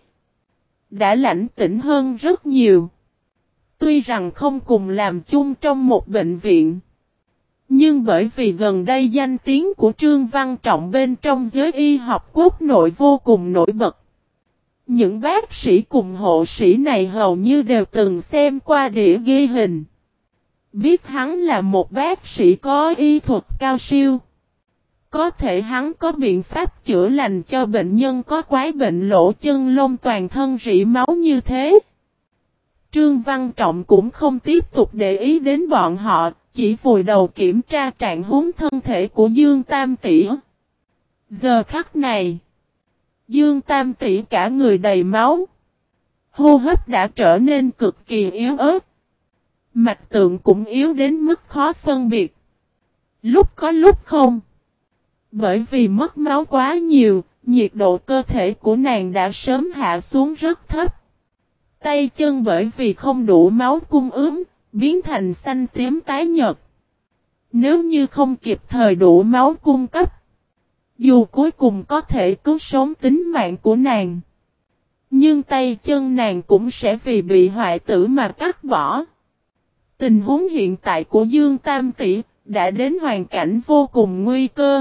đã lãnh tĩnh hơn rất nhiều. Tuy rằng không cùng làm chung trong một bệnh viện, nhưng bởi vì gần đây danh tiếng của Trương Văn Trọng bên trong giới y học quốc nội vô cùng nổi bật, những bác sĩ cùng hộ sĩ này hầu như đều từng xem qua đĩa ghi hình, biết hắn là một bác sĩ có y thuật cao siêu. Có thể hắn có biện pháp chữa lành cho bệnh nhân có quái bệnh lỗ chân lông toàn thân rỉ máu như thế. Trương Văn Trọng cũng không tiếp tục để ý đến bọn họ, chỉ vùi đầu kiểm tra trạng huống thân thể của Dương Tam tỷ. Giờ khắc này, Dương Tam Tỷ cả người đầy máu. Hô hấp đã trở nên cực kỳ yếu ớt. Mạch tượng cũng yếu đến mức khó phân biệt. Lúc có lúc không. Bởi vì mất máu quá nhiều, nhiệt độ cơ thể của nàng đã sớm hạ xuống rất thấp. Tay chân bởi vì không đủ máu cung ứng, biến thành xanh tím tái nhợt. Nếu như không kịp thời đủ máu cung cấp, dù cuối cùng có thể cứu sống tính mạng của nàng, nhưng tay chân nàng cũng sẽ vì bị hoại tử mà cắt bỏ. Tình huống hiện tại của Dương Tam Tỷ đã đến hoàn cảnh vô cùng nguy cơ.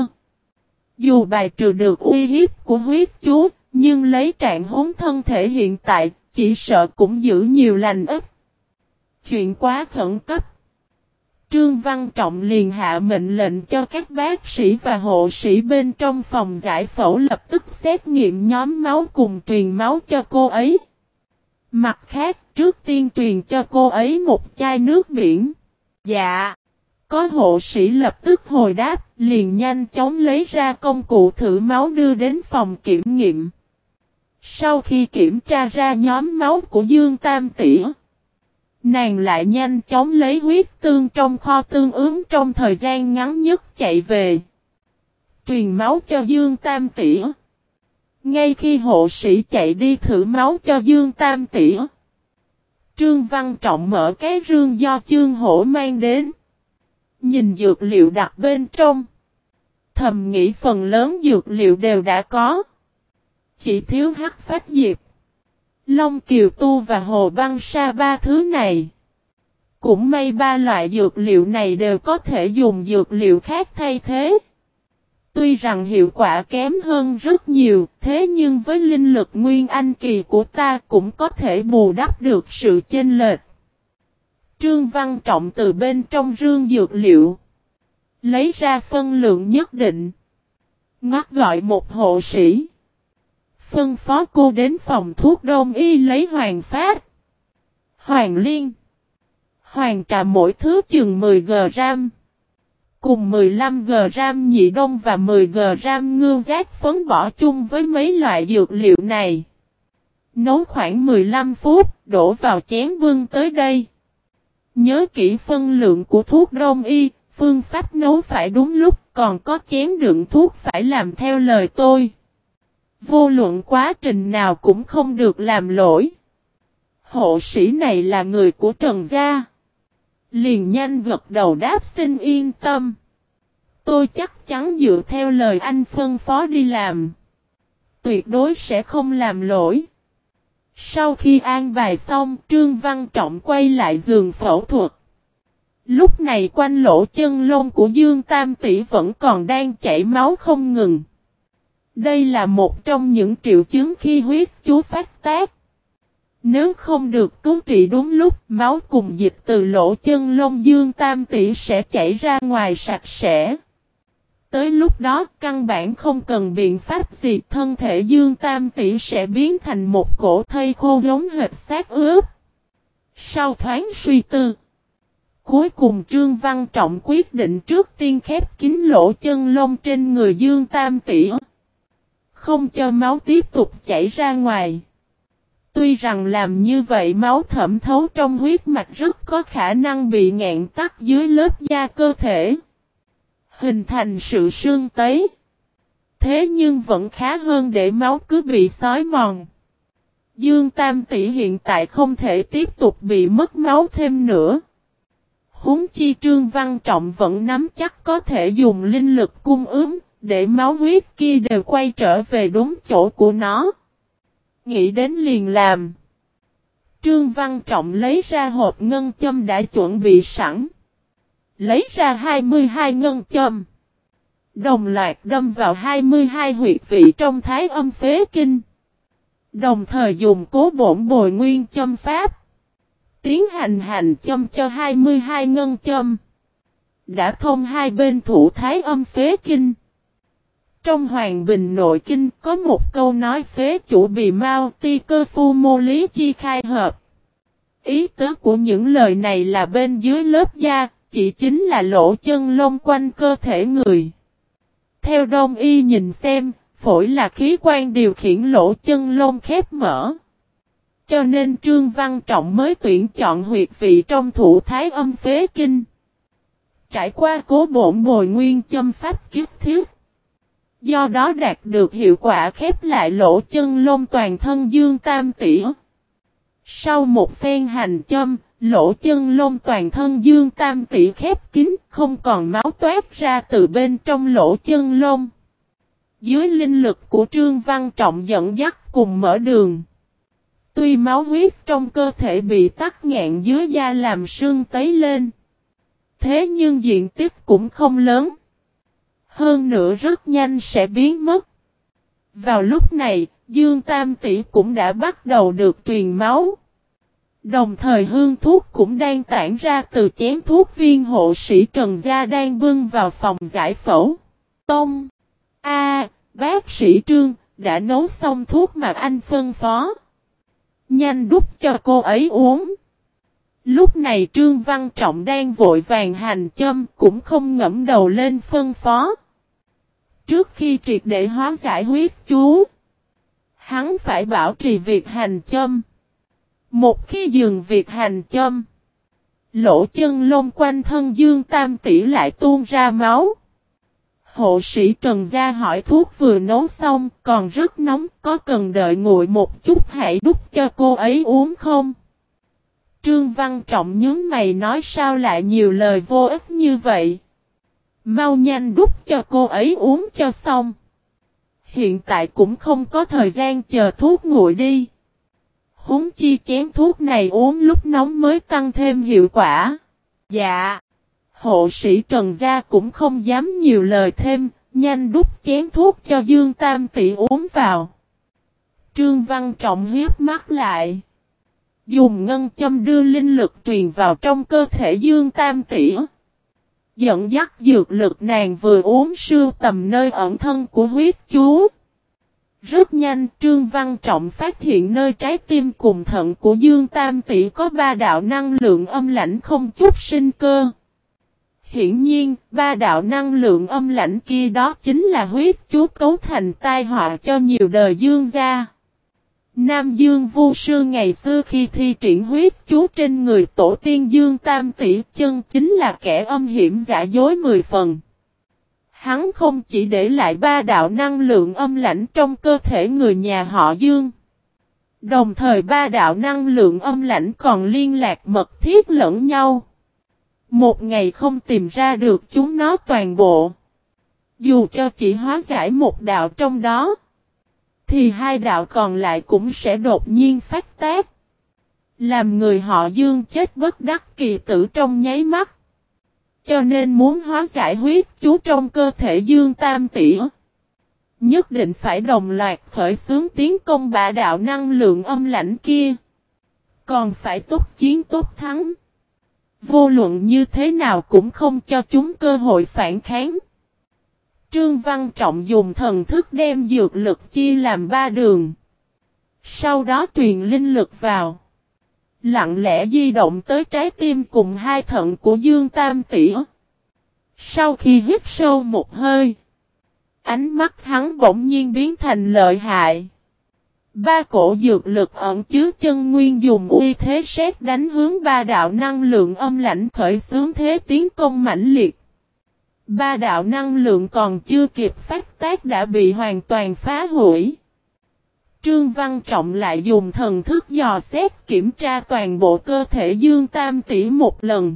Dù bài trừ được uy hiếp của huyết chú, nhưng lấy trạng huống thân thể hiện tại, chỉ sợ cũng giữ nhiều lành ít. Chuyện quá khẩn cấp. Trương Văn Trọng liền hạ mệnh lệnh cho các bác sĩ và hộ sĩ bên trong phòng giải phẫu lập tức xét nghiệm nhóm máu cùng truyền máu cho cô ấy. Mặt khác, trước tiên truyền cho cô ấy một chai nước biển. Dạ. Có hộ sĩ lập tức hồi đáp, liền nhanh chóng lấy ra công cụ thử máu đưa đến phòng kiểm nghiệm. Sau khi kiểm tra ra nhóm máu của Dương Tam Tỷ, nàng lại nhanh chóng lấy huyết tương trong kho tương ứng trong thời gian ngắn nhất chạy về. Truyền máu cho Dương Tam Tỷ. Ngay khi hộ sĩ chạy đi thử máu cho Dương Tam Tỷ, Trương Văn Trọng mở cái rương do Chương Hổ mang đến. Nhìn dược liệu đặt bên trong. Thầm nghĩ phần lớn dược liệu đều đã có. Chỉ thiếu hắc phách diệp, Long Kiều Tu và Hồ Băng Sa ba thứ này. Cũng may ba loại dược liệu này đều có thể dùng dược liệu khác thay thế. Tuy rằng hiệu quả kém hơn rất nhiều, thế nhưng với linh lực nguyên anh kỳ của ta cũng có thể bù đắp được sự chênh lệch. Trương Văn Trọng từ bên trong rương dược liệu lấy ra phân lượng nhất định. Ngắt gọi một hộ sĩ. Phân phó cô đến phòng thuốc đông y lấy hoàng phát, hoàng liên, hoàng trà mỗi thứ chừng mười gam. Cùng mười lăm gam nhị đông và mười gam ngưu giác phấn bỏ chung với mấy loại dược liệu này. Nấu khoảng mười lăm phút, đổ vào chén bưng tới đây. Nhớ kỹ phân lượng của thuốc đông y, phương pháp nấu phải đúng lúc, còn có chén đựng thuốc phải làm theo lời tôi. Vô luận quá trình nào cũng không được làm lỗi. Hộ sĩ này là người của Trần gia. Liền nhanh gật đầu đáp xin yên tâm. Tôi chắc chắn dựa theo lời anh phân phó đi làm. Tuyệt đối sẽ không làm lỗi. Sau khi an bài xong, Trương Văn Trọng quay lại giường phẫu thuật. Lúc này quanh lỗ chân lông của Dương Tam Tỷ vẫn còn đang chảy máu không ngừng. Đây là một trong những triệu chứng khi huyết chú phát tác. Nếu không được cứu trị đúng lúc, máu cùng dịch từ lỗ chân lông Dương Tam Tỷ sẽ chảy ra ngoài sạch sẽ. Tới lúc đó, căn bản không cần biện pháp gì, thân thể Dương Tam Tỷ sẽ biến thành một cổ thây khô giống hệt xác ướp. Sau thoáng suy tư, cuối cùng Trương Văn Trọng quyết định trước tiên khép kín lỗ chân lông trên người Dương Tam Tỷ, không cho máu tiếp tục chảy ra ngoài. Tuy rằng làm như vậy máu thẩm thấu trong huyết mạch rất có khả năng bị nghẹn tắc dưới lớp da cơ thể, hình thành sự sưng tấy. Thế nhưng vẫn khá hơn để máu cứ bị xói mòn. Dương Tam Tỷ hiện tại không thể tiếp tục bị mất máu thêm nữa. Huống chi Trương Văn Trọng vẫn nắm chắc có thể dùng linh lực cung ứng, để máu huyết kia đều quay trở về đúng chỗ của nó. Nghĩ đến liền làm. Trương Văn Trọng lấy ra hộp ngân châm đã chuẩn bị sẵn. Lấy ra hai mươi hai ngân châm. Đồng loạt đâm vào hai mươi hai huyệt vị trong thái âm phế kinh. Đồng thời dùng cố bổn bồi nguyên châm pháp. Tiến hành hành châm cho hai mươi hai ngân châm. Đã thông hai bên thủ thái âm phế kinh. Trong Hoàng Bình Nội Kinh có một câu nói phế chủ bì mau ti cơ phu mô lý chi khai hợp. Ý tứ của những lời này là bên dưới lớp da, chỉ chính là lỗ chân lông quanh cơ thể người. Theo Đông Y nhìn xem, phổi là khí quan điều khiển lỗ chân lông khép mở. Cho nên Trương Văn Trọng mới tuyển chọn huyệt vị trong thụ thái âm phế kinh. Trải qua cố bổn bồi nguyên châm pháp kiếp thiết. Do đó đạt được hiệu quả khép lại lỗ chân lông toàn thân Dương Tam Tỉ. Sau một phen hành châm, lỗ chân lông toàn thân Dương Tam Tỉ khép kín, không còn máu toát ra từ bên trong lỗ chân lông. Dưới linh lực của Trương Văn Trọng dẫn dắt cùng mở đường. Tuy máu huyết trong cơ thể bị tắc nghẹn dưới da làm sưng tấy lên. Thế nhưng diện tích cũng không lớn. Hơn nữa rất nhanh sẽ biến mất. Vào lúc này, Dương Tam Tỉ cũng đã bắt đầu được truyền máu. Đồng thời hương thuốc cũng đang tản ra từ chén thuốc viên hộ sĩ Trần Gia đang bưng vào phòng giải phẫu. Tông! A, bác sĩ Trương, đã nấu xong thuốc mà anh phân phó. Nhanh đút cho cô ấy uống. Lúc này Trương Văn Trọng đang vội vàng hành châm cũng không ngẫm đầu lên phân phó. Trước khi triệt để hóa giải huyết chú, hắn phải bảo trì việc hành châm. Một khi dừng việc hành châm, lỗ chân lông quanh thân Dương Tam Tỉ lại tuôn ra máu. Hộ sĩ Trần Gia hỏi thuốc vừa nấu xong còn rất nóng, có cần đợi nguội một chút hãy đút cho cô ấy uống không? Trương Văn Trọng nhướng mày nói sao lại nhiều lời vô ích như vậy? Mau nhanh đút cho cô ấy uống cho xong. Hiện tại cũng không có thời gian chờ thuốc nguội đi. Huống chi chén thuốc này uống lúc nóng mới tăng thêm hiệu quả. Dạ. Hộ sĩ Trần Gia cũng không dám nhiều lời thêm, nhanh đút chén thuốc cho Dương Tam Tỉ uống vào. Trương Văn Trọng hiếp mắt lại. Dùng ngân châm đưa linh lực truyền vào trong cơ thể Dương Tam Tỉ. Dẫn dắt dược lực nàng vừa uống sưu tầm nơi ẩn thân của huyết chú. Rất nhanh Trương Văn Trọng phát hiện nơi trái tim cùng thận của Dương Tam Tỉ có ba đạo năng lượng âm lãnh không chút sinh cơ. Hiển nhiên, ba đạo năng lượng âm lãnh kia đó chính là huyết chú cấu thành tai họa cho nhiều đời Dương gia. Nam Dương Vu Sư ngày xưa khi thi triển huyết chú trên người tổ tiên Dương Tam Tỉ chân chính là kẻ âm hiểm giả dối mười phần. Hắn không chỉ để lại ba đạo năng lượng âm lãnh trong cơ thể người nhà họ Dương. Đồng thời ba đạo năng lượng âm lãnh còn liên lạc mật thiết lẫn nhau. Một ngày không tìm ra được chúng nó toàn bộ. Dù cho chỉ hóa giải một đạo trong đó, thì hai đạo còn lại cũng sẽ đột nhiên phát tác. Làm người họ Dương chết bất đắc kỳ tử trong nháy mắt. Cho nên muốn hóa giải huyết chú trong cơ thể Dương Tam Tỉ, nhất định phải đồng loạt khởi xướng tiến công bá đạo năng lượng âm lãnh kia. Còn phải tốt chiến tốt thắng. Vô luận như thế nào cũng không cho chúng cơ hội phản kháng. Trương Văn Trọng dùng thần thức đem dược lực chia làm ba đường. Sau đó truyền linh lực vào. Lặng lẽ di động tới trái tim cùng hai thận của Dương Tam Tỉ. Sau khi hít sâu một hơi, ánh mắt hắn bỗng nhiên biến thành lợi hại. Ba cổ dược lực ẩn chứa chân nguyên dùng uy thế sét đánh hướng ba đạo năng lượng âm lãnh khởi xướng thế tiến công mãnh liệt. Ba đạo năng lượng còn chưa kịp phát tác đã bị hoàn toàn phá hủy. Trương Văn Trọng lại dùng thần thức dò xét kiểm tra toàn bộ cơ thể Dương Tam Tỉ một lần.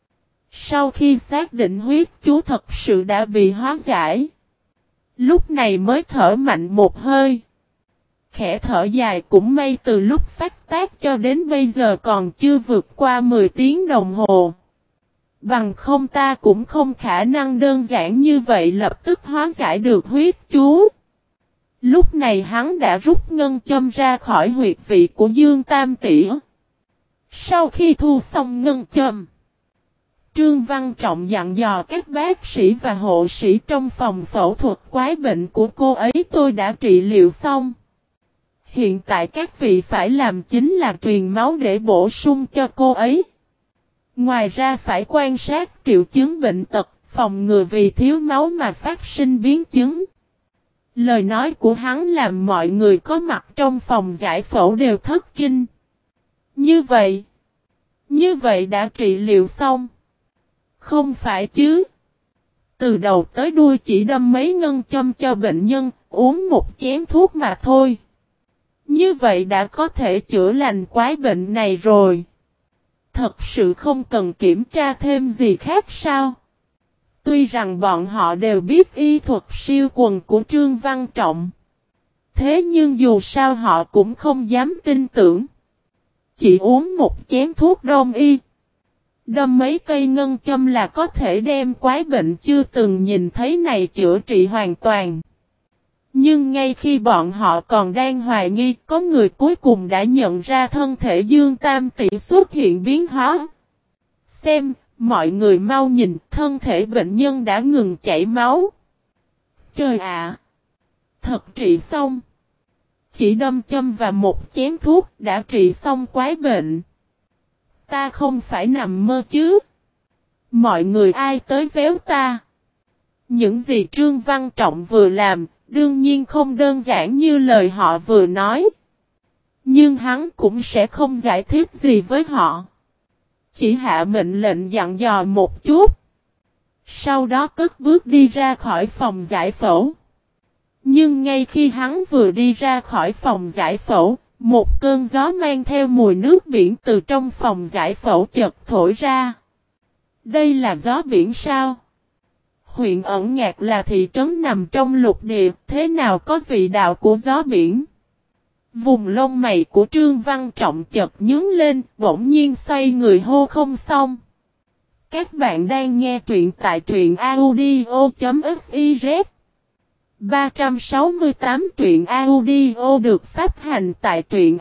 Sau khi xác định huyết chú thật sự đã bị hóa giải, lúc này mới thở mạnh một hơi. Khẽ thở dài cũng may từ lúc phát tác cho đến bây giờ còn chưa vượt qua mười tiếng đồng hồ. Bằng không ta cũng không khả năng đơn giản như vậy lập tức hóa giải được huyết chú. Lúc này hắn đã rút ngân châm ra khỏi huyệt vị của Dương Tam Tỉ. Sau khi thu xong ngân châm, Trương Văn Trọng dặn dò các bác sĩ và hộ sĩ trong phòng phẫu thuật quái bệnh của cô ấy tôi đã trị liệu xong. Hiện tại các vị phải làm chính là truyền máu để bổ sung cho cô ấy. Ngoài ra phải quan sát triệu chứng bệnh tật, phòng ngừa vì thiếu máu mà phát sinh biến chứng. Lời nói của hắn làm mọi người có mặt trong phòng giải phẫu đều thất kinh. Như vậy, như vậy đã trị liệu xong. Không phải chứ. Từ đầu tới đuôi chỉ đâm mấy ngân châm cho bệnh nhân, uống một chén thuốc mà thôi. Như vậy đã có thể chữa lành quái bệnh này rồi. Thật sự không cần kiểm tra thêm gì khác sao? Tuy rằng bọn họ đều biết y thuật siêu quần của Trương Văn Trọng. Thế nhưng dù sao họ cũng không dám tin tưởng. Chỉ uống một chén thuốc đông y. Đâm mấy cây ngân châm là có thể đem quái bệnh chưa từng nhìn thấy này chữa trị hoàn toàn. Nhưng ngay khi bọn họ còn đang hoài nghi, có người cuối cùng đã nhận ra thân thể Dương Tam Tỷ xuất hiện biến hóa. Xem, mọi người mau nhìn, thân thể bệnh nhân đã ngừng chảy máu. Trời ạ! Thật trị xong! Chỉ đâm châm và một chén thuốc đã trị xong quái bệnh. Ta không phải nằm mơ chứ? Mọi người ai tới véo ta? Những gì Trương Văn Trọng vừa làm, đương nhiên không đơn giản như lời họ vừa nói. Nhưng hắn cũng sẽ không giải thích gì với họ. Chỉ hạ mệnh lệnh dặn dò một chút. Sau đó cất bước đi ra khỏi phòng giải phẫu. Nhưng ngay khi hắn vừa đi ra khỏi phòng giải phẫu, một cơn gió mang theo mùi nước biển từ trong phòng giải phẫu chợt thổi ra. Đây là gió biển sao? Huyện Ẩn Ngạc là thị trấn nằm trong lục địa, thế nào có vị đạo của gió biển? Vùng lông mày của Trương Văn Trọng chợt nhướng lên, bỗng nhiên xoay người hô không xong. Các bạn đang nghe truyện tại truyện audio.fiz. ba trăm sáu mươi tám truyện audio được phát hành tại truyện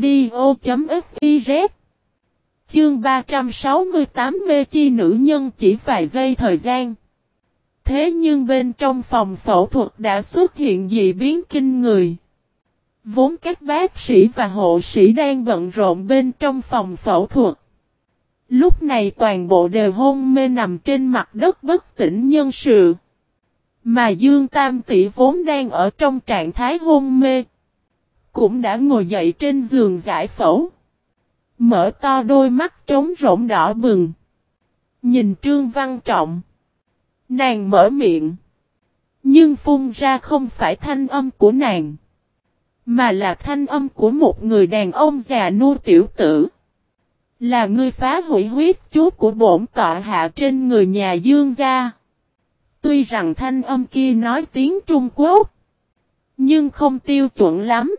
audio.fiz. Chương ba trăm sáu mươi tám mê chi nữ nhân chỉ vài giây thời gian. Thế nhưng bên trong phòng phẫu thuật đã xuất hiện dị biến kinh người. Vốn các bác sĩ và hộ sĩ đang bận rộn bên trong phòng phẫu thuật. Lúc này toàn bộ đều hôn mê nằm trên mặt đất bất tỉnh nhân sự. Mà Dương Tam Tỷ vốn đang ở trong trạng thái hôn mê. Cũng đã ngồi dậy trên giường giải phẫu. Mở to đôi mắt trống rỗng đỏ bừng. Nhìn Trương Văn Trọng. Nàng mở miệng. Nhưng phun ra không phải thanh âm của nàng. Mà là thanh âm của một người đàn ông già nua tiểu tử. Là ngươi phá hủy huyết chú của bổn tọa hạ trên người nhà Dương gia. Tuy rằng thanh âm kia nói tiếng Trung Quốc. Nhưng không tiêu chuẩn lắm.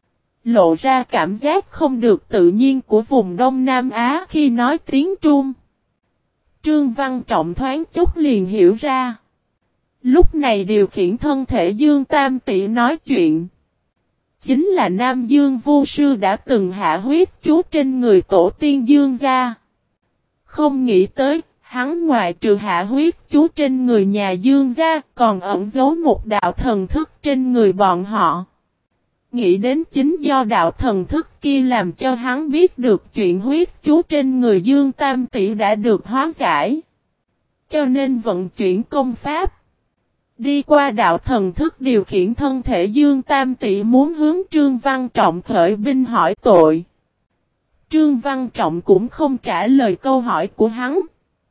Lộ ra cảm giác không được tự nhiên của vùng Đông Nam Á khi nói tiếng Trung. Trương Văn Trọng thoáng chút liền hiểu ra. Lúc này điều khiển thân thể Dương Tam Tỷ nói chuyện. Chính là Nam Dương Vô Sư đã từng hạ huyết chú trên người tổ tiên Dương gia. Không nghĩ tới, hắn ngoại trừ hạ huyết chú trên người nhà Dương gia còn ẩn giấu một đạo thần thức trên người bọn họ. Nghĩ đến chính do đạo thần thức kia làm cho hắn biết được chuyện huyết chú trên người Dương Tam Tỷ đã được hóa giải. Cho nên vận chuyển công pháp. Đi qua đạo thần thức điều khiển thân thể Dương Tam Tỷ muốn hướng Trương Văn Trọng khởi binh hỏi tội. Trương Văn Trọng cũng không trả lời câu hỏi của hắn.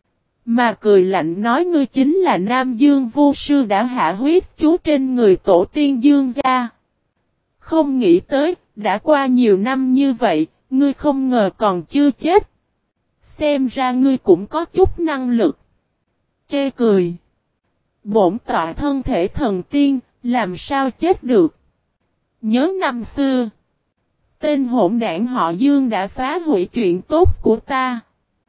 Mà cười lạnh nói ngươi chính là Nam Dương Vô Sư đã hạ huyết chú trên người tổ tiên Dương gia. Không nghĩ tới, đã qua nhiều năm như vậy, ngươi không ngờ còn chưa chết. Xem ra ngươi cũng có chút năng lực. Chê cười. Bổn tọa thân thể thần tiên, làm sao chết được. Nhớ năm xưa. Tên hỗn đảng họ Dương đã phá hủy chuyện tốt của ta.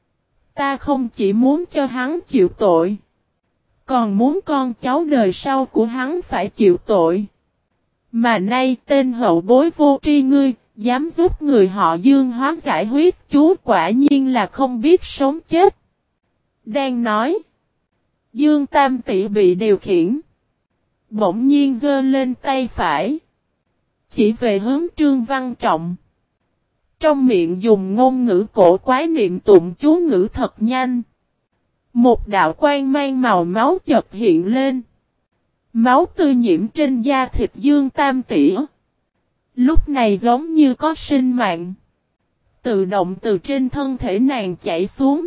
Ta không chỉ muốn cho hắn chịu tội. Còn muốn con cháu đời sau của hắn phải chịu tội. Mà nay tên hậu bối vô tri ngươi, dám giúp người họ Dương hóa giải huyết chú quả nhiên là không biết sống chết. Đang nói. Dương Tam Tỷ bị điều khiển. Bỗng nhiên giơ lên tay phải. Chỉ về hướng Trương Văn Trọng. Trong miệng dùng ngôn ngữ cổ quái niệm tụng chú ngữ thật nhanh. Một đạo quang mang màu máu chợt hiện lên. Máu tươi nhiễm trên da thịt Dương Tam Tỷ. Lúc này giống như có sinh mạng. Tự động từ trên thân thể nàng chảy xuống.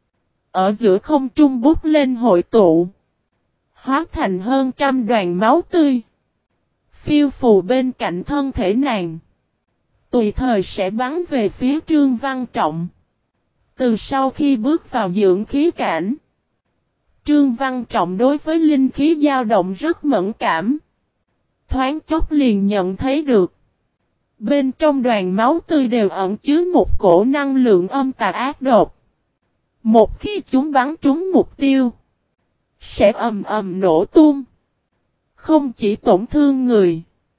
Ở giữa không trung bút lên hội tụ. Hóa thành hơn trăm đoàn máu tươi. Phiêu phù bên cạnh thân thể nàng. Tùy thời sẽ bắn về phía Trương Văn Trọng. Từ sau khi bước vào dưỡng khí cảnh. Trương Văn Trọng đối với linh khí dao động rất mẫn cảm. Thoáng chốc liền nhận thấy được. Bên trong đoàn máu tươi đều ẩn chứa một cổ năng lượng âm tà ác độc. Một khi chúng bắn trúng mục tiêu. Sẽ ầm ầm nổ tung. Không chỉ tổn thương người.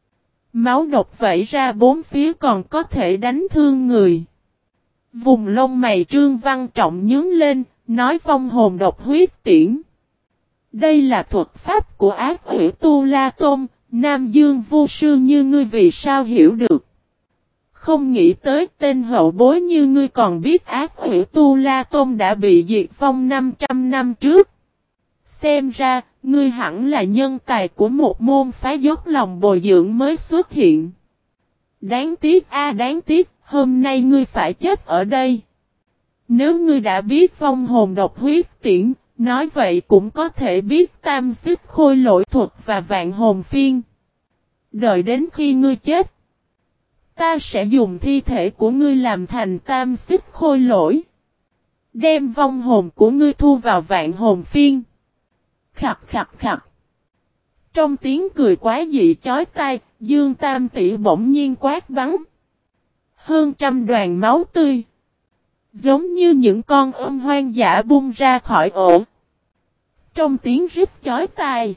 Máu độc vẩy ra bốn phía còn có thể đánh thương người. Vùng lông mày Trương Văn Trọng nhướng lên. Nói vong hồn độc huyết tiễn. Đây là thuật pháp của Ác Ủy Tu La Tôn, Nam Dương Vu Sư như ngươi vì sao hiểu được. Không nghĩ tới tên hậu bối như ngươi còn biết Ác Ủy Tu La Tôn đã bị diệt vong năm trăm năm trước. Xem ra, ngươi hẳn là nhân tài của một môn phái dốc lòng bồi dưỡng mới xuất hiện. Đáng tiếc a đáng tiếc, hôm nay ngươi phải chết ở đây. Nếu ngươi đã biết vong hồn độc huyết tiễn, nói vậy cũng có thể biết tam xích khôi lỗi thuật và vạn hồn phiên. Đợi đến khi ngươi chết, ta sẽ dùng thi thể của ngươi làm thành tam xích khôi lỗi. Đem vong hồn của ngươi thu vào vạn hồn phiên. Khặt khặt khặt. Trong tiếng cười quá dị chói tai, Dương Tam Tỷ bỗng nhiên quát bắn. Hơn trăm đoàn máu tươi. Giống như những con ôm hoang dã bung ra khỏi ổ. Trong tiếng rít chói tai.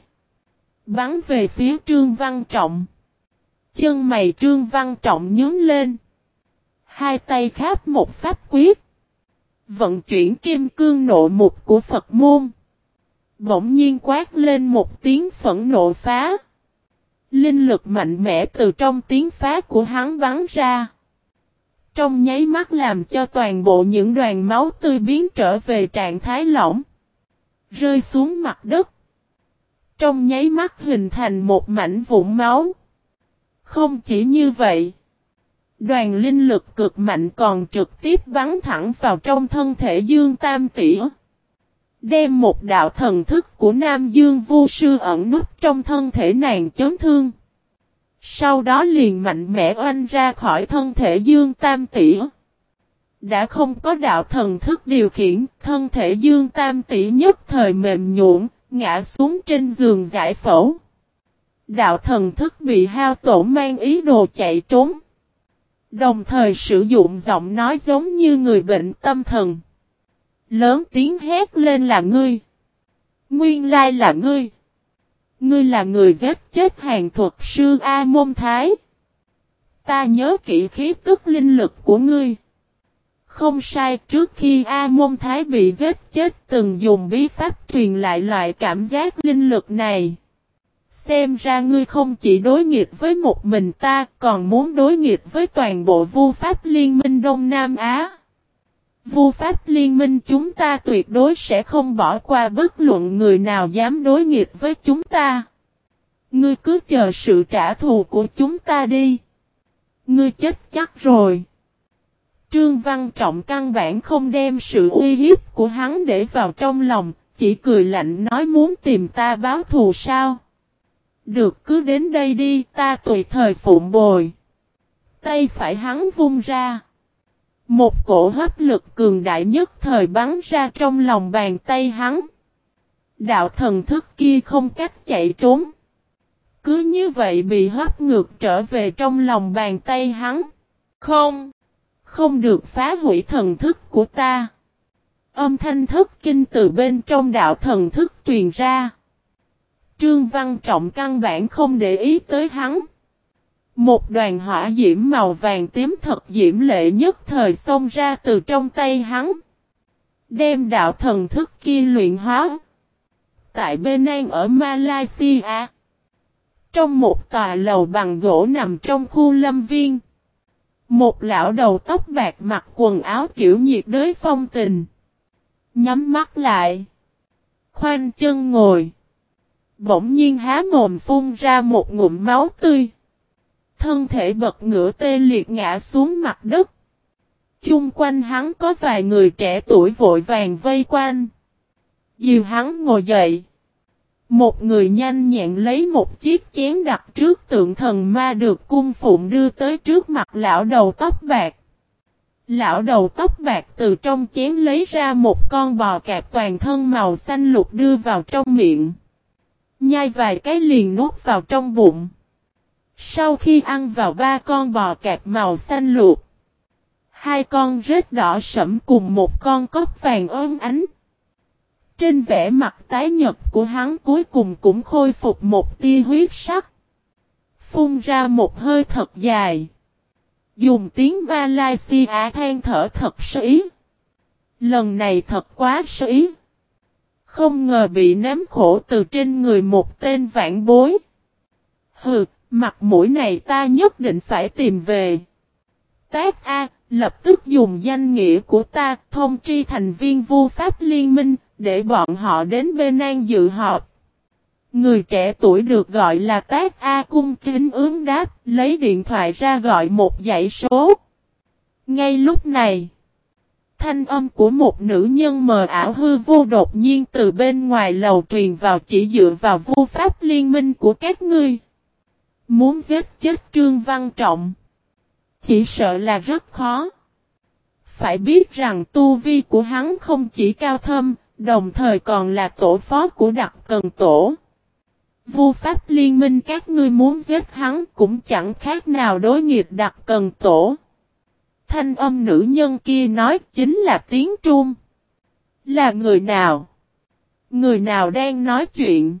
Bắn về phía Trương Văn Trọng. Chân mày Trương Văn Trọng nhướng lên. Hai tay kháp một pháp quyết. Vận chuyển kim cương nộ mục của Phật môn. Bỗng nhiên quát lên một tiếng phẫn nộ phá. Linh lực mạnh mẽ từ trong tiếng phá của hắn bắn ra. Trong nháy mắt làm cho toàn bộ những đoàn máu tươi biến trở về trạng thái lỏng. Rơi xuống mặt đất. Trong nháy mắt hình thành một mảnh vụn máu. Không chỉ như vậy. Đoàn linh lực cực mạnh còn trực tiếp bắn thẳng vào trong thân thể Dương Tam Tỷ. Đem một đạo thần thức của Nam Dương Vu Sư ẩn núp trong thân thể nàng chấn thương. Sau đó liền mạnh mẽ oanh ra khỏi thân thể Dương Tam Tỷ. Đã không có đạo thần thức điều khiển, thân thể Dương Tam Tỷ nhất thời mềm nhũn, ngã xuống trên giường giải phẫu. Đạo thần thức bị hao tổn mang ý đồ chạy trốn. Đồng thời sử dụng giọng nói giống như người bệnh tâm thần. Lớn tiếng hét lên là ngươi. Nguyên lai là ngươi. Ngươi là người giết chết hàng thuật sư A Môn Thái. Ta nhớ kỹ khí tức linh lực của ngươi. Không sai, trước khi A Môn Thái bị giết chết từng dùng bí pháp truyền lại loại cảm giác linh lực này. Xem ra ngươi không chỉ đối nghịch với một mình ta, còn muốn đối nghịch với toàn bộ Vu Pháp Liên minh Đông Nam Á. Vu Pháp Liên minh chúng ta tuyệt đối sẽ không bỏ qua bất luận người nào dám đối nghịch với chúng ta. Ngươi cứ chờ sự trả thù của chúng ta đi. Ngươi chết chắc rồi. Trương Văn Trọng căn bản không đem sự uy hiếp của hắn để vào trong lòng, chỉ cười lạnh nói muốn tìm ta báo thù sao. Được cứ đến đây đi, ta tùy thời phụng bồi. Tay phải hắn vung ra. Một cổ hấp lực cường đại nhất thời bắn ra trong lòng bàn tay hắn. Đạo thần thức kia không cách chạy trốn. Cứ như vậy bị hấp ngược trở về trong lòng bàn tay hắn. Không, không được phá hủy thần thức của ta. Âm thanh thất kinh từ bên trong đạo thần thức truyền ra. Trương Văn Trọng căn bản không để ý tới hắn. Một đoàn hỏa diễm màu vàng tím thật diễm lệ nhất thời xông ra từ trong tay hắn. Đem đạo thần thức kia luyện hóa. Tại Penang ở Malaysia. Trong một tòa lầu bằng gỗ nằm trong khu lâm viên. Một lão đầu tóc bạc mặc quần áo kiểu nhiệt đới phong tình. Nhắm mắt lại. khoanh chân ngồi. Bỗng nhiên há mồm phun ra một ngụm máu tươi. Thân thể bật ngửa tê liệt ngã xuống mặt đất. Chung quanh hắn có vài người trẻ tuổi vội vàng vây quanh. Dìu hắn ngồi dậy. Một người nhanh nhẹn lấy một chiếc chén đặt trước tượng thần ma được cung phụng đưa tới trước mặt lão đầu tóc bạc. Lão đầu tóc bạc từ trong chén lấy ra một con bò cạp toàn thân màu xanh lục đưa vào trong miệng. Nhai vài cái liền nuốt vào trong bụng. Sau khi ăn vào ba con bò cạp màu xanh lục, hai con rết đỏ sẫm cùng một con cóc vàng óng ánh. Trên vẻ mặt tái nhợt của hắn cuối cùng cũng khôi phục một tia huyết sắc. Phun ra một hơi thật dài. Dùng tiếng Malaysia than thở thật sĩ. Lần này thật quá sĩ. Không ngờ bị nếm khổ từ trên người một tên vãn bối. Hừ, mặt mũi này ta nhất định phải tìm về. Tác A, lập tức dùng danh nghĩa của ta thông tri thành viên vu pháp liên minh, để bọn họ đến bên An dự họp. Người trẻ tuổi được gọi là Tác A cung kính ứng đáp, lấy điện thoại ra gọi một dãy số. Ngay lúc này, thanh âm của một nữ nhân mờ ảo hư vô đột nhiên từ bên ngoài lầu truyền vào, chỉ dựa vào vu pháp liên minh của các ngươi. Muốn giết chết Trương Văn Trọng, chỉ sợ là rất khó. Phải biết rằng tu vi của hắn không chỉ cao thâm, đồng thời còn là tổ phó của Đặc Cần Tổ. Vu pháp liên minh các ngươi muốn giết hắn cũng chẳng khác nào đối nghịch Đặc Cần Tổ. Thanh âm nữ nhân kia nói chính là tiếng Trung. Là người nào? Người nào đang nói chuyện?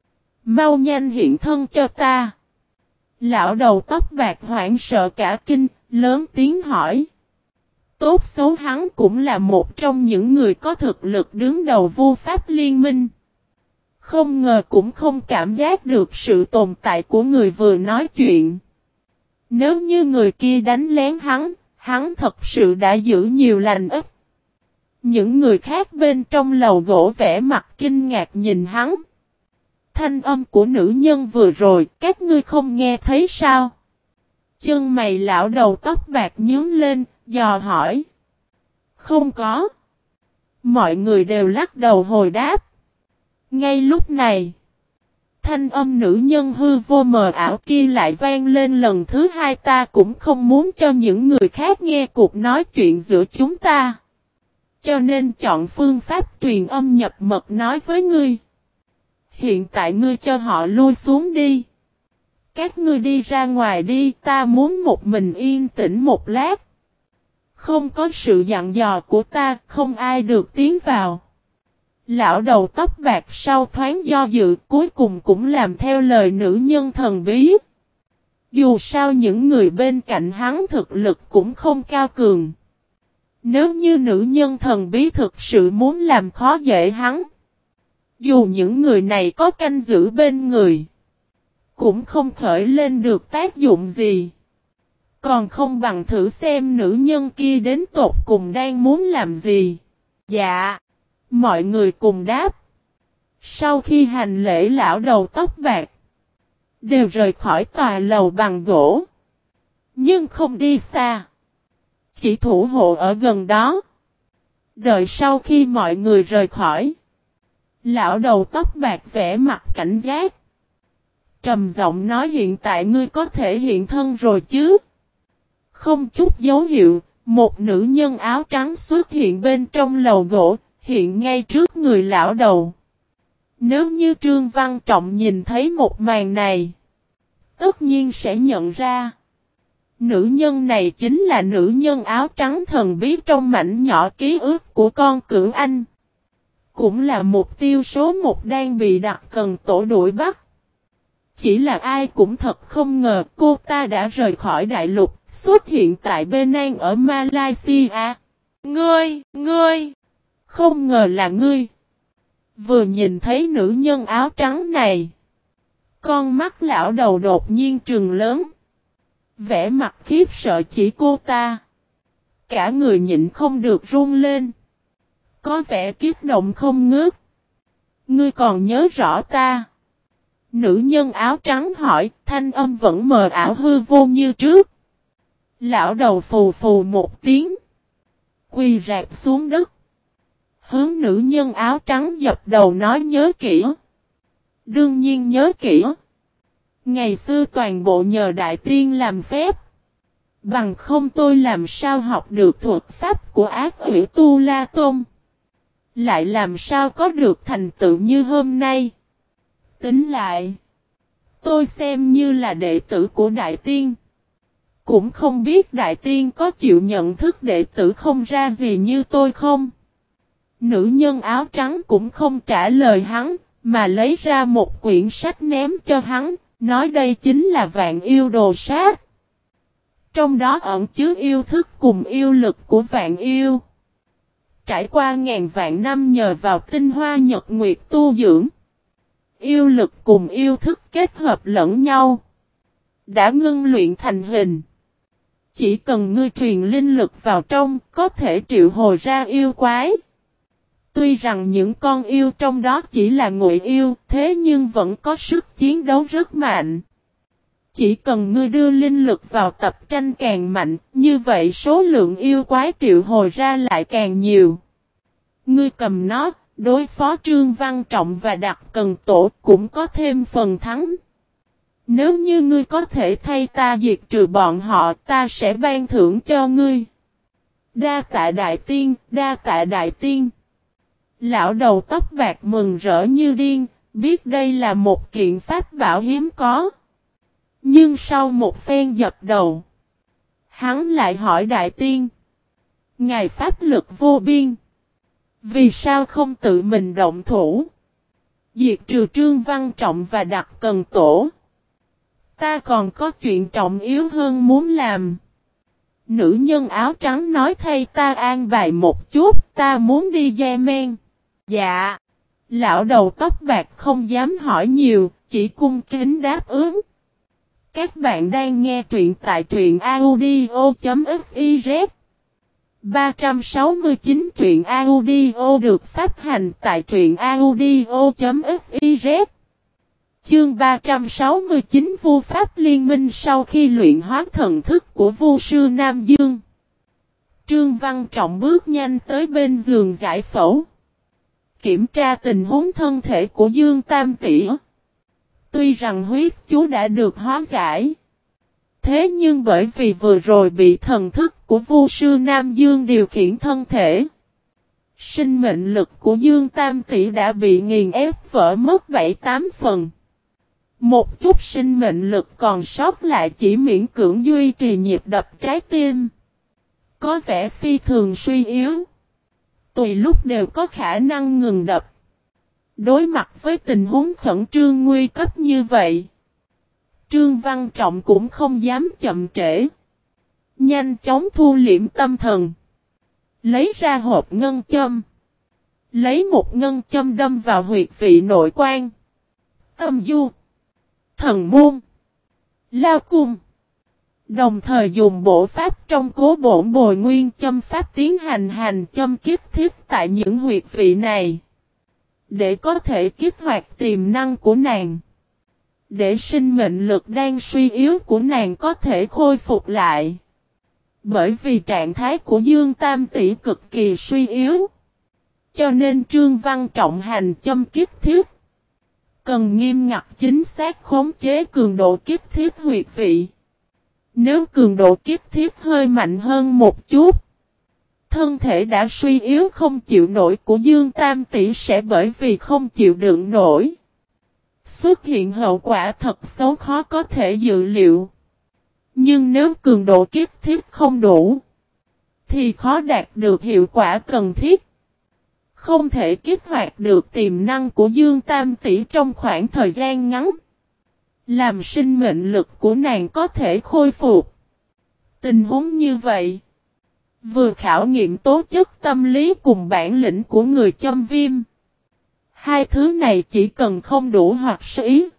Mau nhanh hiện thân cho ta. Lão đầu tóc bạc hoảng sợ cả kinh, lớn tiếng hỏi. Tốt xấu hắn cũng là một trong những người có thực lực đứng đầu vu pháp liên minh. Không ngờ cũng không cảm giác được sự tồn tại của người vừa nói chuyện. Nếu như người kia đánh lén hắn, hắn thật sự đã giữ nhiều lành ít. Những người khác bên trong lầu gỗ vẻ mặt kinh ngạc nhìn hắn. Thanh âm của nữ nhân vừa rồi, các ngươi không nghe thấy sao? Chân mày lão đầu tóc bạc nhướng lên, dò hỏi. Không có. Mọi người đều lắc đầu hồi đáp. Ngay lúc này, thanh âm nữ nhân hư vô mờ ảo kia lại vang lên lần thứ hai, ta cũng không muốn cho những người khác nghe cuộc nói chuyện giữa chúng ta. Cho nên chọn phương pháp truyền âm nhập mật nói với ngươi. Hiện tại ngươi cho họ lui xuống đi. Các ngươi đi ra ngoài đi, ta muốn một mình yên tĩnh một lát. Không có sự dặn dò của ta, không ai được tiến vào. Lão đầu tóc bạc sau thoáng do dự, cuối cùng cũng làm theo lời nữ nhân thần bí. Dù sao những người bên cạnh hắn thực lực cũng không cao cường. Nếu như nữ nhân thần bí thực sự muốn làm khó dễ hắn, dù những người này có canh giữ bên người, cũng không khởi lên được tác dụng gì. Còn không bằng thử xem nữ nhân kia đến tột cùng đang muốn làm gì. Dạ. Mọi người cùng đáp. Sau khi hành lễ lão đầu tóc bạc, đều rời khỏi tòa lầu bằng gỗ. Nhưng không đi xa. Chỉ thủ hộ ở gần đó. Đợi sau khi mọi người rời khỏi, lão đầu tóc bạc vẽ mặt cảnh giác. Trầm giọng nói, hiện tại ngươi có thể hiện thân rồi chứ? Không chút dấu hiệu, một nữ nhân áo trắng xuất hiện bên trong lầu gỗ, hiện ngay trước người lão đầu. Nếu như Trương Văn Trọng nhìn thấy một màn này, tất nhiên sẽ nhận ra. Nữ nhân này chính là nữ nhân áo trắng thần bí trong mảnh nhỏ ký ức của con cửu anh. Cũng là mục tiêu số một đang bị Đặc Cần Tổ đuổi bắt. Chỉ là ai cũng thật không ngờ cô ta đã rời khỏi đại lục, xuất hiện tại Penang ở Malaysia. Ngươi, ngươi, không ngờ là ngươi. Vừa nhìn thấy nữ nhân áo trắng này, con mắt lão đầu đột nhiên trừng lớn. Vẻ mặt khiếp sợ chỉ cô ta. Cả người nhịn không được run lên. Có vẻ kích động không ngớt. Ngươi còn nhớ rõ ta? Nữ nhân áo trắng hỏi, thanh âm vẫn mờ ảo hư vô như trước. Lão đầu phù phù một tiếng. Quỳ rạp xuống đất. Hướng nữ nhân áo trắng dập đầu nói nhớ kỹ. Đương nhiên nhớ kỹ. Ngày xưa toàn bộ nhờ đại tiên làm phép. Bằng không tôi làm sao học được thuật pháp của ác ủy Tu La Tôn. Lại làm sao có được thành tựu như hôm nay. Tính lại. Tôi xem như là đệ tử của đại tiên. Cũng không biết đại tiên có chịu nhận thức đệ tử không ra gì như tôi không. Nữ nhân áo trắng cũng không trả lời hắn, mà lấy ra một quyển sách ném cho hắn, nói đây chính là Vạn Yêu Đồ Sát. Trong đó ẩn chứa yêu thức cùng yêu lực của Vạn Yêu. Trải qua ngàn vạn năm nhờ vào tinh hoa nhật nguyệt tu dưỡng. Yêu lực cùng yêu thức kết hợp lẫn nhau. Đã ngưng luyện thành hình. Chỉ cần ngươi truyền linh lực vào trong, có thể triệu hồi ra yêu quái. Tuy rằng những con yêu trong đó chỉ là ngụy yêu, thế nhưng vẫn có sức chiến đấu rất mạnh. Chỉ cần ngươi đưa linh lực vào tập tranh càng mạnh, như vậy số lượng yêu quái triệu hồi ra lại càng nhiều. Ngươi cầm nó, đối phó Trương Văn Trọng và Đặc Cần Tổ cũng có thêm phần thắng. Nếu như ngươi có thể thay ta diệt trừ bọn họ, ta sẽ ban thưởng cho ngươi. Đa tạ đại tiên, đa tạ đại tiên. Lão đầu tóc bạc mừng rỡ như điên, biết đây là một kiện pháp bảo hiếm có. Nhưng sau một phen dập đầu, hắn lại hỏi đại tiên. Ngài pháp lực vô biên. Vì sao không tự mình động thủ? Diệt trừ Trương Văn Trọng và Đặc Cần Tổ. Ta còn có chuyện trọng yếu hơn muốn làm. Nữ nhân áo trắng nói thay ta an bài một chút, ta muốn đi Yemen. Dạ. Lão đầu tóc bạc không dám hỏi nhiều, chỉ cung kính đáp ứng. Các bạn đang nghe truyện tại truyện audio.fiz. ba trăm sáu mươi chín truyện audio được phát hành tại truyện audio.fiz. Chương ba trăm sáu mươi chín Vu Pháp Liên Minh sau khi luyện hóa thần thức của Vu Sư Nam Dương. Trương Văn Trọng bước nhanh tới bên giường giải phẫu. Kiểm tra tình huống thân thể của Dương Tam Tỷ. Tuy rằng huyết chú đã được hóa giải. Thế nhưng bởi vì vừa rồi bị thần thức của Vu Sư Nam Dương điều khiển thân thể. Sinh mệnh lực của Dương Tam Tỷ đã bị nghiền ép vỡ mất bảy tám phần. Một chút sinh mệnh lực còn sót lại chỉ miễn cưỡng duy trì nhịp đập trái tim. Có vẻ phi thường suy yếu. Tùy lúc đều có khả năng ngừng đập. Đối mặt với tình huống khẩn trương nguy cấp như vậy. Trương Văn Trọng cũng không dám chậm trễ. Nhanh chóng thu liễm tâm thần. Lấy ra hộp ngân châm. Lấy một ngân châm đâm vào huyệt vị nội quan. Tâm du. Thần môn. Lao cung. Đồng thời dùng bộ pháp trong cố bổn bồi nguyên châm pháp tiến hành hành châm kiếp thiết tại những huyệt vị này. Để có thể kích hoạt tiềm năng của nàng. Để sinh mệnh lực đang suy yếu của nàng có thể khôi phục lại. Bởi vì trạng thái của Dương Tam Tỷ cực kỳ suy yếu. Cho nên Trương Văn Trọng hành châm kiếp thiết. Cần nghiêm ngặt chính xác khống chế cường độ kiếp thiết huyệt vị. Nếu cường độ kiếp thiết hơi mạnh hơn một chút. Thân thể đã suy yếu không chịu nổi của Dương Tam Tỷ sẽ bởi vì không chịu đựng nổi. Xuất hiện hậu quả thật xấu khó có thể dự liệu. Nhưng nếu cường độ kiếp thiết không đủ. Thì khó đạt được hiệu quả cần thiết. Không thể kích hoạt được tiềm năng của Dương Tam Tỷ trong khoảng thời gian ngắn. Làm sinh mệnh lực của nàng có thể khôi phục. Tình huống như vậy. Vừa khảo nghiệm tố chất tâm lý cùng bản lĩnh của người châm viêm. Hai thứ này chỉ cần không đủ hoặc sĩ.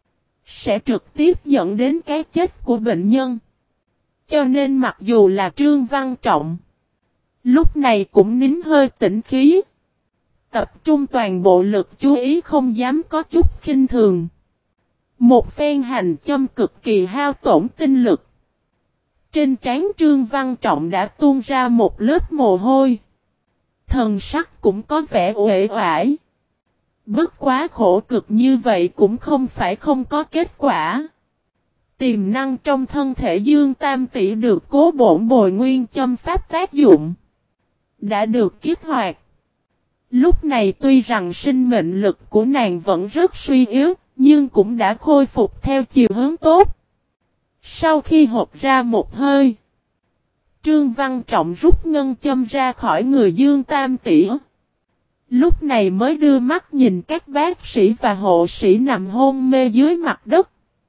Sẽ trực tiếp dẫn đến cái chết của bệnh nhân. Cho nên mặc dù là Trương Văn Trọng. Lúc này cũng nín hơi tĩnh khí. tập trung toàn bộ lực chú ý không dám có chút khinh thường. Một phen hành châm cực kỳ hao tổn tinh lực. Trên trán Trương Văn Trọng đã tuôn ra một lớp mồ hôi. Thần sắc cũng có vẻ uể oải. Bất quá khổ cực như vậy cũng không phải không có kết quả. Tiềm năng trong thân thể Dương Tam Tỷ được cố bổn bồi nguyên châm pháp tác dụng. Đã được kích hoạt. Lúc này tuy rằng sinh mệnh lực của nàng vẫn rất suy yếu, nhưng cũng đã khôi phục theo chiều hướng tốt. Sau khi hộp ra một hơi, Trương Văn Trọng rút ngân châm ra khỏi người Dương Tam Tỷ. Lúc này mới đưa mắt nhìn các bác sĩ và hộ sĩ nằm hôn mê dưới mặt đất.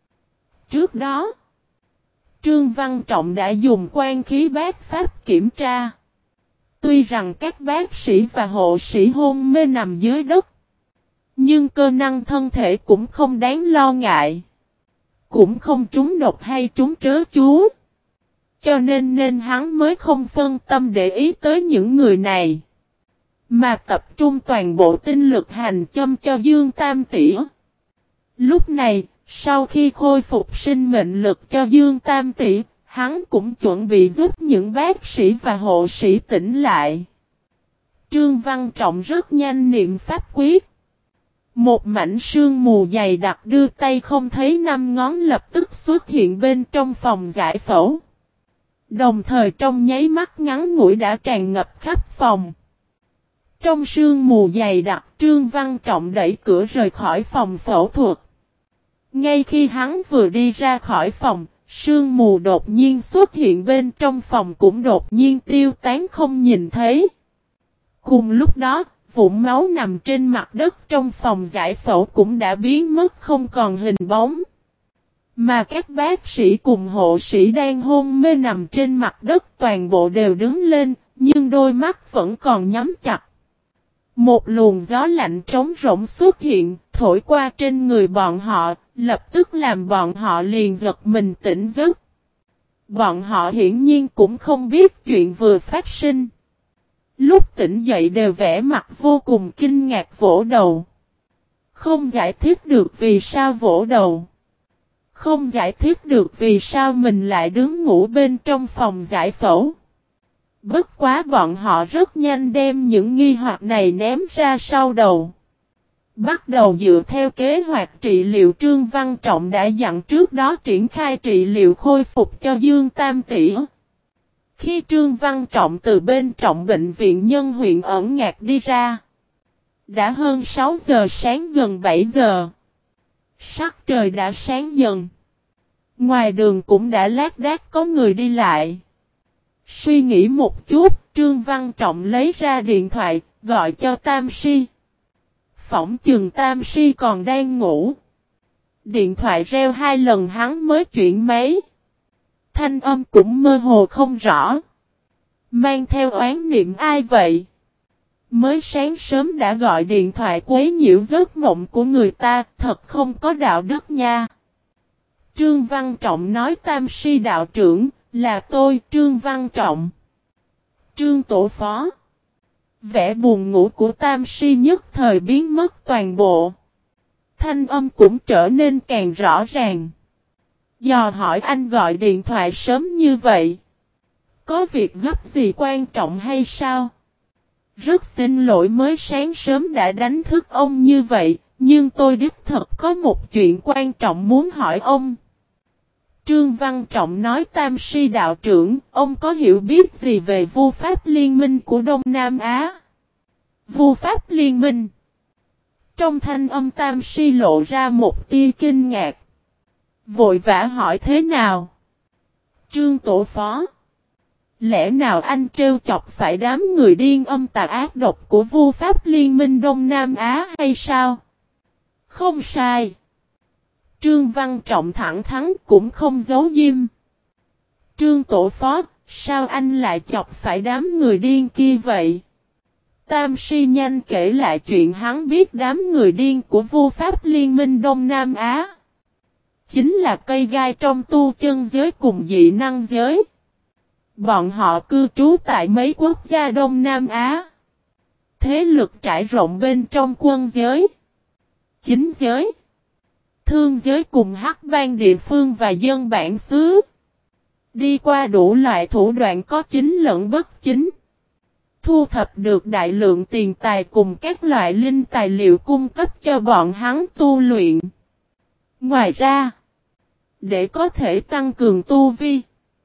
Trước đó, Trương Văn Trọng đã dùng quan khí bát pháp kiểm tra. Tuy rằng các bác sĩ và hộ sĩ hôn mê nằm dưới đất, nhưng cơ năng thân thể cũng không đáng lo ngại. Cũng không trúng độc hay trúng trớ chú. Cho nên nên hắn mới không phân tâm để ý tới những người này. Mà tập trung toàn bộ tinh lực hành châm cho Dương Tam Tỷ. Lúc này, sau khi khôi phục sinh mệnh lực cho Dương Tam Tỷ, hắn cũng chuẩn bị giúp những bác sĩ và hộ sĩ tỉnh lại. Trương Văn Trọng rất nhanh niệm pháp quyết. Một mảnh sương mù dày đặc đưa tay không thấy năm ngón lập tức xuất hiện bên trong phòng giải phẫu. Đồng thời trong nháy mắt ngắn ngủi đã tràn ngập khắp phòng. Trong sương mù dày đặc, Trương Văn Trọng đẩy cửa rời khỏi phòng phẫu thuật. Ngay khi hắn vừa đi ra khỏi phòng, sương mù đột nhiên xuất hiện bên trong phòng cũng đột nhiên tiêu tán không nhìn thấy. Cùng lúc đó, vụn máu nằm trên mặt đất trong phòng giải phẫu cũng đã biến mất không còn hình bóng. Mà các bác sĩ cùng hộ sĩ đang hôn mê nằm trên mặt đất toàn bộ đều đứng lên, nhưng đôi mắt vẫn còn nhắm chặt. Một luồng gió lạnh trống rỗng xuất hiện, thổi qua trên người bọn họ, lập tức làm bọn họ liền giật mình tỉnh giấc. Bọn họ hiển nhiên cũng không biết chuyện vừa phát sinh. Lúc tỉnh dậy đều vẻ mặt vô cùng kinh ngạc vỗ đầu. Không giải thích được vì sao vỗ đầu. Không giải thích được vì sao mình lại đứng ngủ bên trong phòng giải phẫu. Bất quá bọn họ rất nhanh đem những nghi hoặc này ném ra sau đầu. Bắt đầu dựa theo kế hoạch trị liệu Trương Văn Trọng đã dặn trước đó triển khai trị liệu khôi phục cho Dương Tam Tỷ. Khi Trương Văn Trọng từ bên trong bệnh viện Nhân huyện ẩn ngạc đi ra, đã hơn sáu giờ sáng gần bảy giờ. Sắc trời đã sáng dần. Ngoài đường cũng đã lác đác có người đi lại. Suy nghĩ một chút, Trương Văn Trọng lấy ra điện thoại, gọi cho Tam Si. Phỏng chừng Tam Si còn đang ngủ. Điện thoại reo hai lần hắn mới chuyển máy. Thanh âm cũng mơ hồ không rõ. Mang theo oán niệm ai vậy? Mới sáng sớm đã gọi điện thoại quấy nhiễu giấc mộng của người ta, thật không có đạo đức nha. Trương Văn Trọng nói Tam Si đạo trưởng, là tôi Trương Văn Trọng. Trương tổ phó. Vẻ buồn ngủ của Tam Si nhất thời biến mất toàn bộ. Thanh âm cũng trở nên càng rõ ràng. Dò hỏi anh gọi điện thoại sớm như vậy. Có việc gấp gì quan trọng hay sao? Rất xin lỗi mới sáng sớm đã đánh thức ông như vậy, nhưng tôi đích thật có một chuyện quan trọng muốn hỏi ông. Trương Văn Trọng nói Tam Si đạo trưởng, ông có hiểu biết gì về Vu Pháp Liên minh của Đông Nam Á? Vu Pháp Liên minh. Trong thanh âm Tam Si lộ ra một tia kinh ngạc. Vội vã hỏi thế nào? Trương tổ phó. Lẽ nào anh trêu chọc phải đám người điên âm tà ác độc của Vu Pháp Liên minh Đông Nam Á hay sao? Không sai. Trương Văn Trọng thẳng thắn cũng không giấu diêm. Trương tổ phó, sao anh lại chọc phải đám người điên kia vậy? Tam Si nhanh kể lại chuyện hắn biết đám người điên của Vu Pháp Liên minh Đông Nam Á. Chính là cây gai trong tu chân giới cùng dị năng giới. Bọn họ cư trú tại mấy quốc gia Đông Nam Á. thế lực trải rộng bên trong quân giới, chính giới, thương giới cùng hắc bang địa phương và dân bản xứ. Đi qua đủ loại thủ đoạn có chính lẫn bất chính. Thu thập được đại lượng tiền tài cùng các loại linh tài liệu cung cấp cho bọn hắn tu luyện. Ngoài ra, để có thể tăng cường tu vi,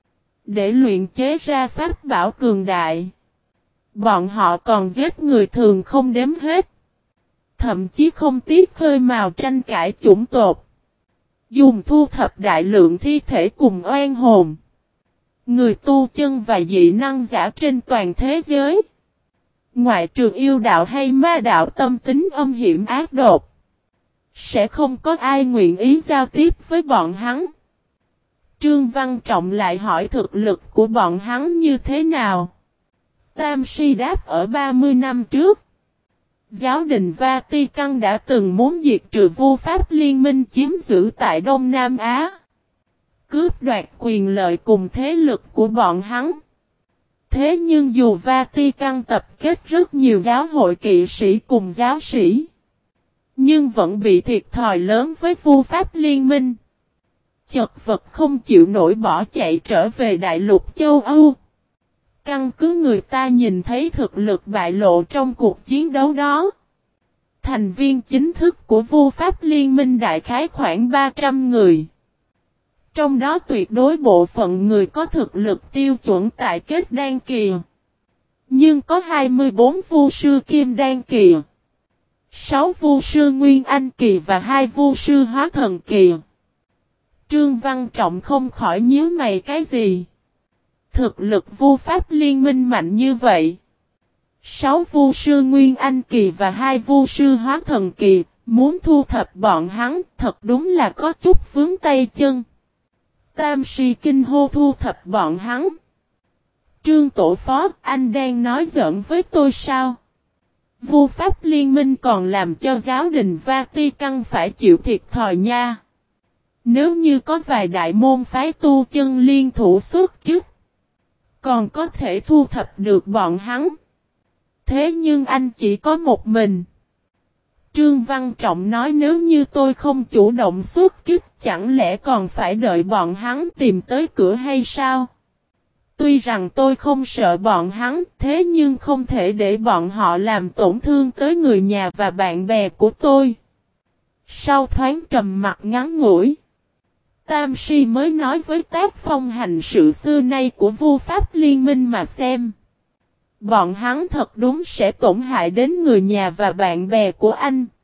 để luyện chế ra pháp bảo cường đại, bọn họ còn giết người thường không đếm hết. Thậm chí không tiếc khơi mào tranh cãi chủng tộc. Dùng thu thập đại lượng thi thể cùng oan hồn, người tu chân và dị năng giả trên toàn thế giới. Ngoại trừ yêu đạo hay ma đạo tâm tính âm hiểm ác độc, sẽ không có ai nguyện ý giao tiếp với bọn hắn. Trương Văn Trọng lại hỏi thực lực của bọn hắn như thế nào. Tam Si đáp ở ba mươi năm trước, giáo đình Vatican đã từng muốn diệt trừ vu pháp liên minh chiếm giữ tại Đông Nam Á, cướp đoạt quyền lợi cùng thế lực của bọn hắn. Thế nhưng dù Vatican tập kết rất nhiều giáo hội kỵ sĩ cùng giáo sĩ, nhưng vẫn bị thiệt thòi lớn với vu pháp liên minh. Chật vật không chịu nổi bỏ chạy trở về đại lục châu Âu. Căn cứ người ta nhìn thấy thực lực bại lộ trong cuộc chiến đấu đó. Thành viên chính thức của vu pháp liên minh đại khái khoảng ba trăm người. Trong đó tuyệt đối bộ phận người có thực lực tiêu chuẩn tại kết đan kỳ. Nhưng có hai mươi bốn vu sư kim đan kỳ, sáu vu sư nguyên anh kỳ và hai vu sư hóa thần kỳ. Trương Văn Trọng không khỏi nhíu mày cái gì. Thực lực vu pháp liên minh mạnh như vậy. Sáu vu sư nguyên anh kỳ và hai vu sư hóa thần kỳ, muốn thu thập bọn hắn thật đúng là có chút vướng tay chân. Tam Si kinh hô thu thập bọn hắn. Trương tổ phó, anh đang nói giỡn với tôi sao? Vu pháp liên minh còn làm cho giáo đình Vatican phải chịu thiệt thòi nha. Nếu như có vài đại môn phái tu chân liên thủ xuất kích, còn có thể thu thập được bọn hắn. Thế nhưng anh chỉ có một mình. Trương Văn Trọng nói nếu như tôi không chủ động xuất kích, chẳng lẽ còn phải đợi bọn hắn tìm tới cửa hay sao? Tuy rằng tôi không sợ bọn hắn, thế nhưng không thể để bọn họ làm tổn thương tới người nhà và bạn bè của tôi. Sau thoáng trầm mặt ngắn ngủi, Tam Si mới nói với tác phong hành sự xưa nay của vu pháp liên minh mà xem. Bọn hắn thật đúng sẽ tổn hại đến người nhà và bạn bè của anh.